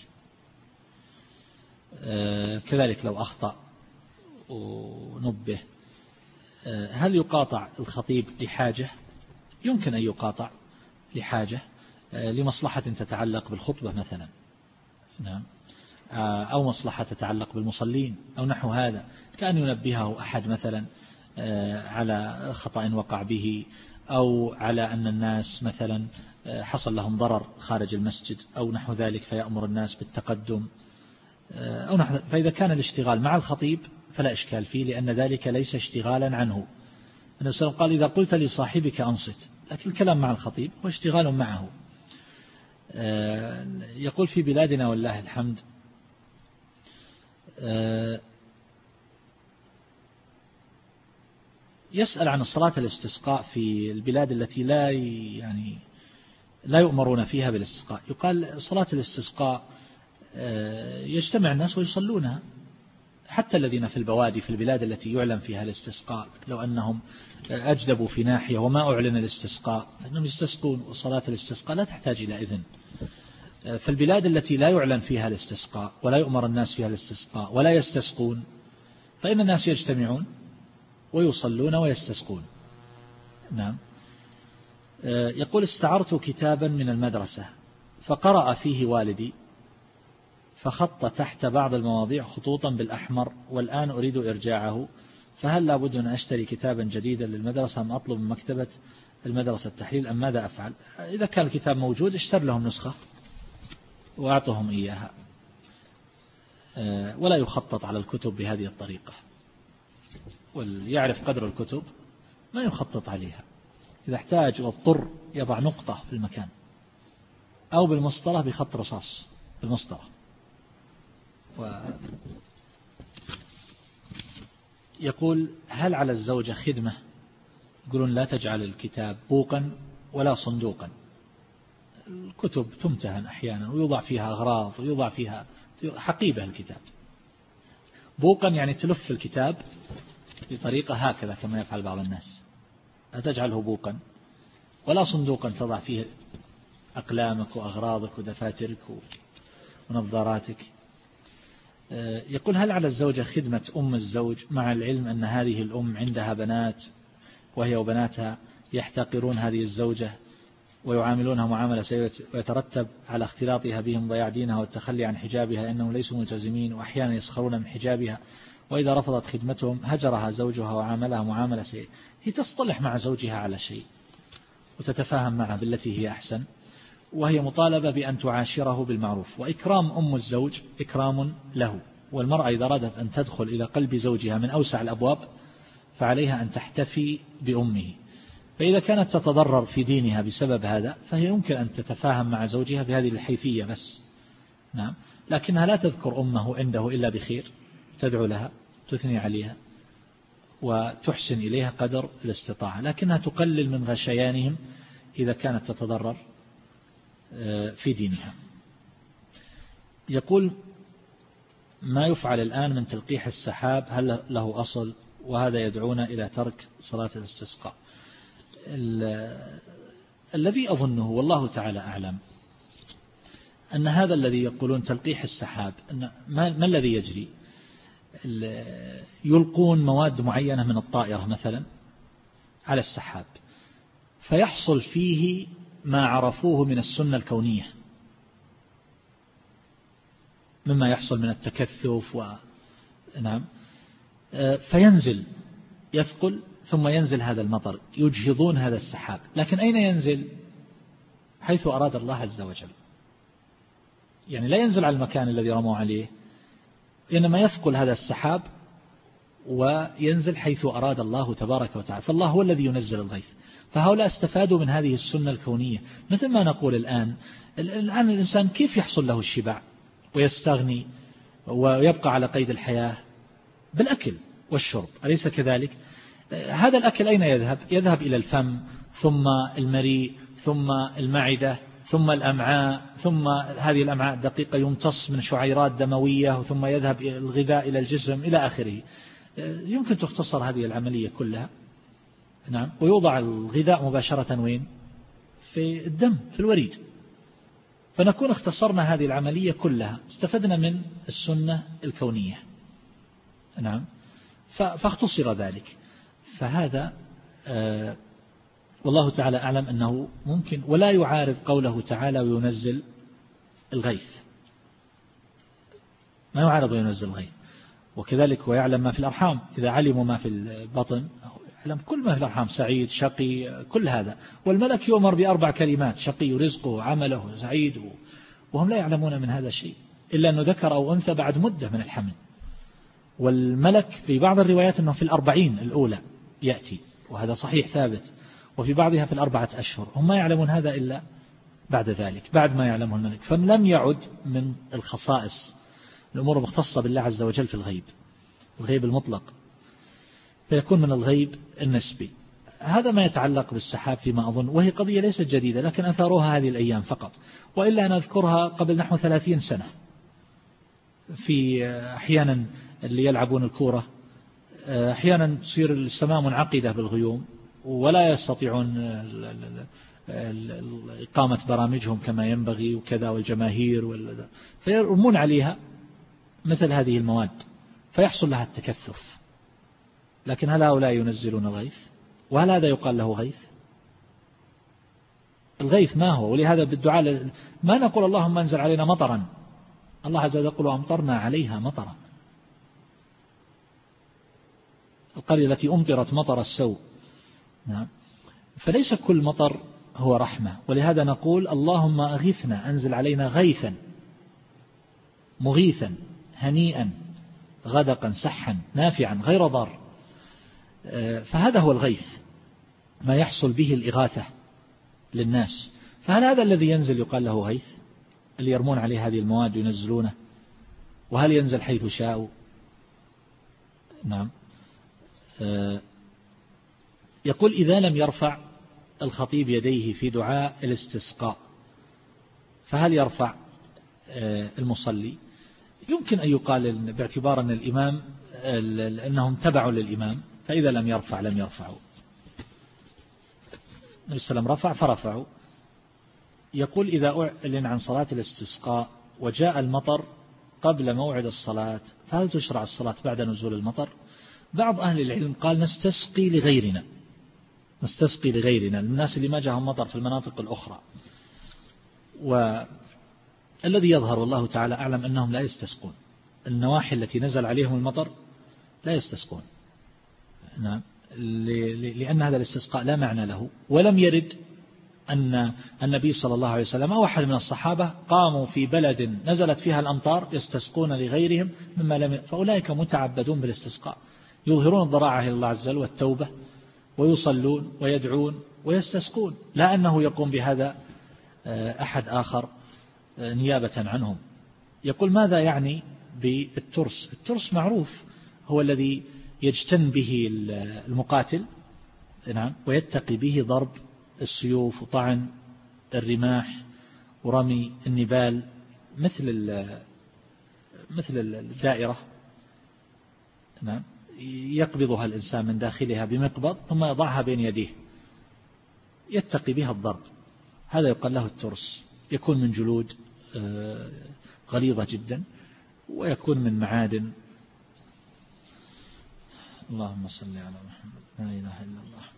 كذلك لو أخطأ ونبه. هل يقاطع الخطيب لحاجة؟ يمكن أن يقاطع لحاجة، لمصلحة تتعلق بالخطبة مثلا، نعم، أو مصلحة تتعلق بالمصلين أو نحو هذا، كأن ينبهه أحد مثلا على خطأ وقع به، أو على أن الناس مثلا حصل لهم ضرر خارج المسجد أو نحو ذلك فيأمر الناس بالتقدم أو نحو. فإذا كان الاشتغال مع الخطيب فلا إشكال فيه، لأن ذلك ليس اشتغالا عنه. النبي صلى الله عليه وسلم قال إذا قلت لصاحبك أنصت، لكن الكلام مع الخطيب هو اشتغال معه. يقول في بلادنا والله الحمد يسأل عن صلاة الاستسقاء في البلاد التي لا يعني لا يؤمرون فيها بالاستسقاء. يقال صلاة الاستسقاء يجتمع الناس ويصلونها، حتى الذين في البوادي في البلاد التي يعلن فيها الاستسقاء، لو أنهم أجدبوا في ناحية وما أعلن الاستسقاء أنهم يستسقون، وصلاة الاستسقاء لا تحتاج إلى إذن. فالبلاد التي لا يعلن فيها الاستسقاء ولا يؤمر الناس فيها الاستسقاء ولا يستسقون، فإن الناس يجتمعون ويصلون ويستسقون. نعم. يقول استعرت كتابا من المدرسة فقرأ فيه والدي، فخط تحت بعض المواضيع خطوطا بالأحمر، والآن أريد إرجاعه، فهل لابد أن أشتري كتابا جديدا للمدرسة أم أطلب من مكتبة المدرسة التحليل أم ماذا أفعل؟ إذا كان الكتاب موجود اشتر لهم نسخة وأعطهم إياها، ولا يخطط على الكتب بهذه الطريقة، وليعرف قدر الكتب ما يخطط عليها. إذا احتاج واضطر يضع نقطة في المكان، أو بالمسطرة بخط رصاص بالمسطرة. و يقول هل على الزوجة خدمة؟ يقولون لا تجعل الكتاب بوقا ولا صندوقا. الكتب تمتهن أحيانا ويوضع فيها أغراض ويوضع فيها حقيبة الكتاب. بوقا يعني تلف الكتاب بطريقة هكذا كما يفعل بعض الناس، لا تجعله بوقا، ولا صندوقا تضع فيه أقلامك وأغراضك ودفاترك ونظاراتك. يقول هل على الزوجة خدمة أم الزوج مع العلم أن هذه الأم عندها بنات وهي وبناتها يحتقرون هذه الزوجة ويعاملونها معاملة سيئة، ويترتب على اختلاطها بهم ضياع دينها والتخلي عن حجابها أنهم ليسوا ملتزمين، وأحيانا يسخرون من حجابها، وإذا رفضت خدمتهم هجرها زوجها وعاملها معاملة سيئة. هي تصطلح مع زوجها على شيء وتتفاهم معه بالتي هي أحسن، وهي مطالبة بأن تعاشره بالمعروف، وإكرام أم الزوج إكرام له. والمرأة إذا أرادت أن تدخل إلى قلب زوجها من أوسع الأبواب فعليها أن تحتفي بأمه. فإذا كانت تتضرر في دينها بسبب هذا فهي يمكن أن تتفاهم مع زوجها بهذه الحيثية بس، نعم، لكنها لا تذكر أمه عنده إلا بخير، تدعو لها، تثني عليها وتحسن إليها قدر الاستطاعة، لكنها تقلل من غشيانهم إذا كانت تتضرر في دينها. يقول ما يفعل الآن من تلقيح السحاب هل له أصل؟ وهذا يدعونا إلى ترك صلاة الاستسقاء. الذي أظنه والله تعالى أعلم أن هذا الذي يقولون تلقيح السحاب، أن ما, ما الذي يجري؟ يلقون مواد معينة من الطائرة مثلا على السحاب، فيحصل فيه ما عرفوه من السنة الكونية مما يحصل من التكثف و... نعم، فينزل يثقل ثم ينزل هذا المطر، يجهضون هذا السحاب، لكن أين ينزل؟ حيث أراد الله عز وجل، يعني لا ينزل على المكان الذي رموا عليه، إنما يثقل هذا السحاب وينزل حيث أراد الله تبارك وتعالى، فالله هو الذي ينزل الغيث. فهؤلاء استفادوا من هذه السنة الكونية، مثل ما نقول الآن الآن الإنسان كيف يحصل له الشبع ويستغني ويبقى على قيد الحياة؟ بالأكل والشرب، أليس كذلك؟ هذا الأكل أين يذهب؟ يذهب إلى الفم، ثم المريء ثم المعدة ثم الأمعاء، ثم هذه الأمعاء الدقيقة يمتص من شعيرات دموية ثم يذهب الغذاء إلى الجسم إلى آخره. يمكن تختصر هذه العملية كلها، نعم، ويوضع الغذاء مباشرة وين؟ في الدم، في الوريد. فنكون اختصرنا هذه العملية كلها، استفدنا من السنة الكونية، نعم، فاختصر ذلك. فهذا آه والله تعالى أعلم أنه ممكن، ولا يعارض قوله تعالى وينزل الغيث، ما يعارض وينزل الغيث. وكذلك ويعلم ما في الأرحام، إذا علموا ما في البطن يعلم كل ما في الأرحام، سعيد شقي كل هذا. والملك يؤمر بأربع كلمات: شقي رزقه عمله سعيد، وهم لا يعلمون من هذا شيء إلا أنه ذكر أو أنثى بعد مدة من الحمل. والملك في بعض الروايات أنه في الأربعين الأولى يأتي، وهذا صحيح ثابت، وفي بعضها في الأربعة أشهر. هم ما يعلمون هذا إلا بعد ذلك، بعد ما يعلمه الملك. فلم يعد من الخصائص، الأمور مختصة بالله عز وجل في الغيب، الغيب المطلق، فيكون من الغيب النسبي. هذا ما يتعلق بالسحاب فيما أظن، وهي قضية ليست جديدة، لكن أثاروها هذه الأيام فقط، وإلا أنا أذكرها قبل نحو ثلاثين سنة. في أحيانا اللي يلعبون الكورة أحيانا تصير السماء منعقدة بالغيوم، ولا يستطيعون إقامة برامجهم كما ينبغي وكذا، والجماهير فيرمون عليها مثل هذه المواد فيحصل لها التكثف. لكن هل هؤلاء ينزلون الغيث؟ وهل هذا يقال له غيث؟ الغيث ما هو؟ ولهذا بالدعاء ما نقول اللهم انزل علينا مطرا، الله عز وجل يقول أمطرنا عليها مطرا. القرية التي أمطرت مطر السوء، نعم. فليس كل مطر هو رحمة، ولهذا نقول اللهم أغثنا، أنزل علينا غيثا مغيثا هنيئا غدقا سحا نافعا غير ضار. فهذا هو الغيث، ما يحصل به الإغاثة للناس. فهل هذا الذي ينزل يقال له غيث، اللي يرمون عليه هذه المواد ينزلونه؟ وهل ينزل حيث شاءوا؟ نعم. يقول إذا لم يرفع الخطيب يديه في دعاء الاستسقاء فهل يرفع المصلي؟ يمكن أن يقال باعتبار أن الإمام أنهم تبعوا للإمام، فإذا لم يرفع لم يرفعوا. النبي صلى الله عليه وسلم رفع فرفعوا. يقول إذا أعلن عن صلاة الاستسقاء وجاء المطر قبل موعد الصلاة فهل تشرع الصلاة بعد نزول المطر؟ بعض أهل العلم قال نستسقي لغيرنا، نستسقي لغيرنا، الناس اللي ما جاءهم مطر في المناطق الأخرى. والذي يظهر والله تعالى أعلم أنهم لا يستسقون، النواحي التي نزل عليهم المطر لا يستسقون، نعم، لأن هذا الاستسقاء لا معنى له، ولم يرد أن النبي صلى الله عليه وسلم أو أحد من الصحابة قاموا في بلد نزلت فيها الأمطار يستسقون لغيرهم مما لم، فأولئك متعبدون بالاستسقاء، يظهرون الضراعة إلى الله عز وجل والتوبة، ويصلون ويدعون ويستسقون، لا أنه يقوم بهذا أحد آخر نيابة عنهم. يقول ماذا يعني بالترس؟ الترس معروف هو الذي يجتن به المقاتل، نعم، ويتقي به ضرب السيوف وطعن الرماح ورمي النبال، مثل مثل الدائرة، نعم، يقبضها الإنسان من داخلها بمقبض ثم يضعها بين يديه يتقي بها الضرب، هذا يقال له الترس. يكون من جلود غليظة جدا، ويكون من معادن. اللهم صل على محمد. لا إله إلا الله.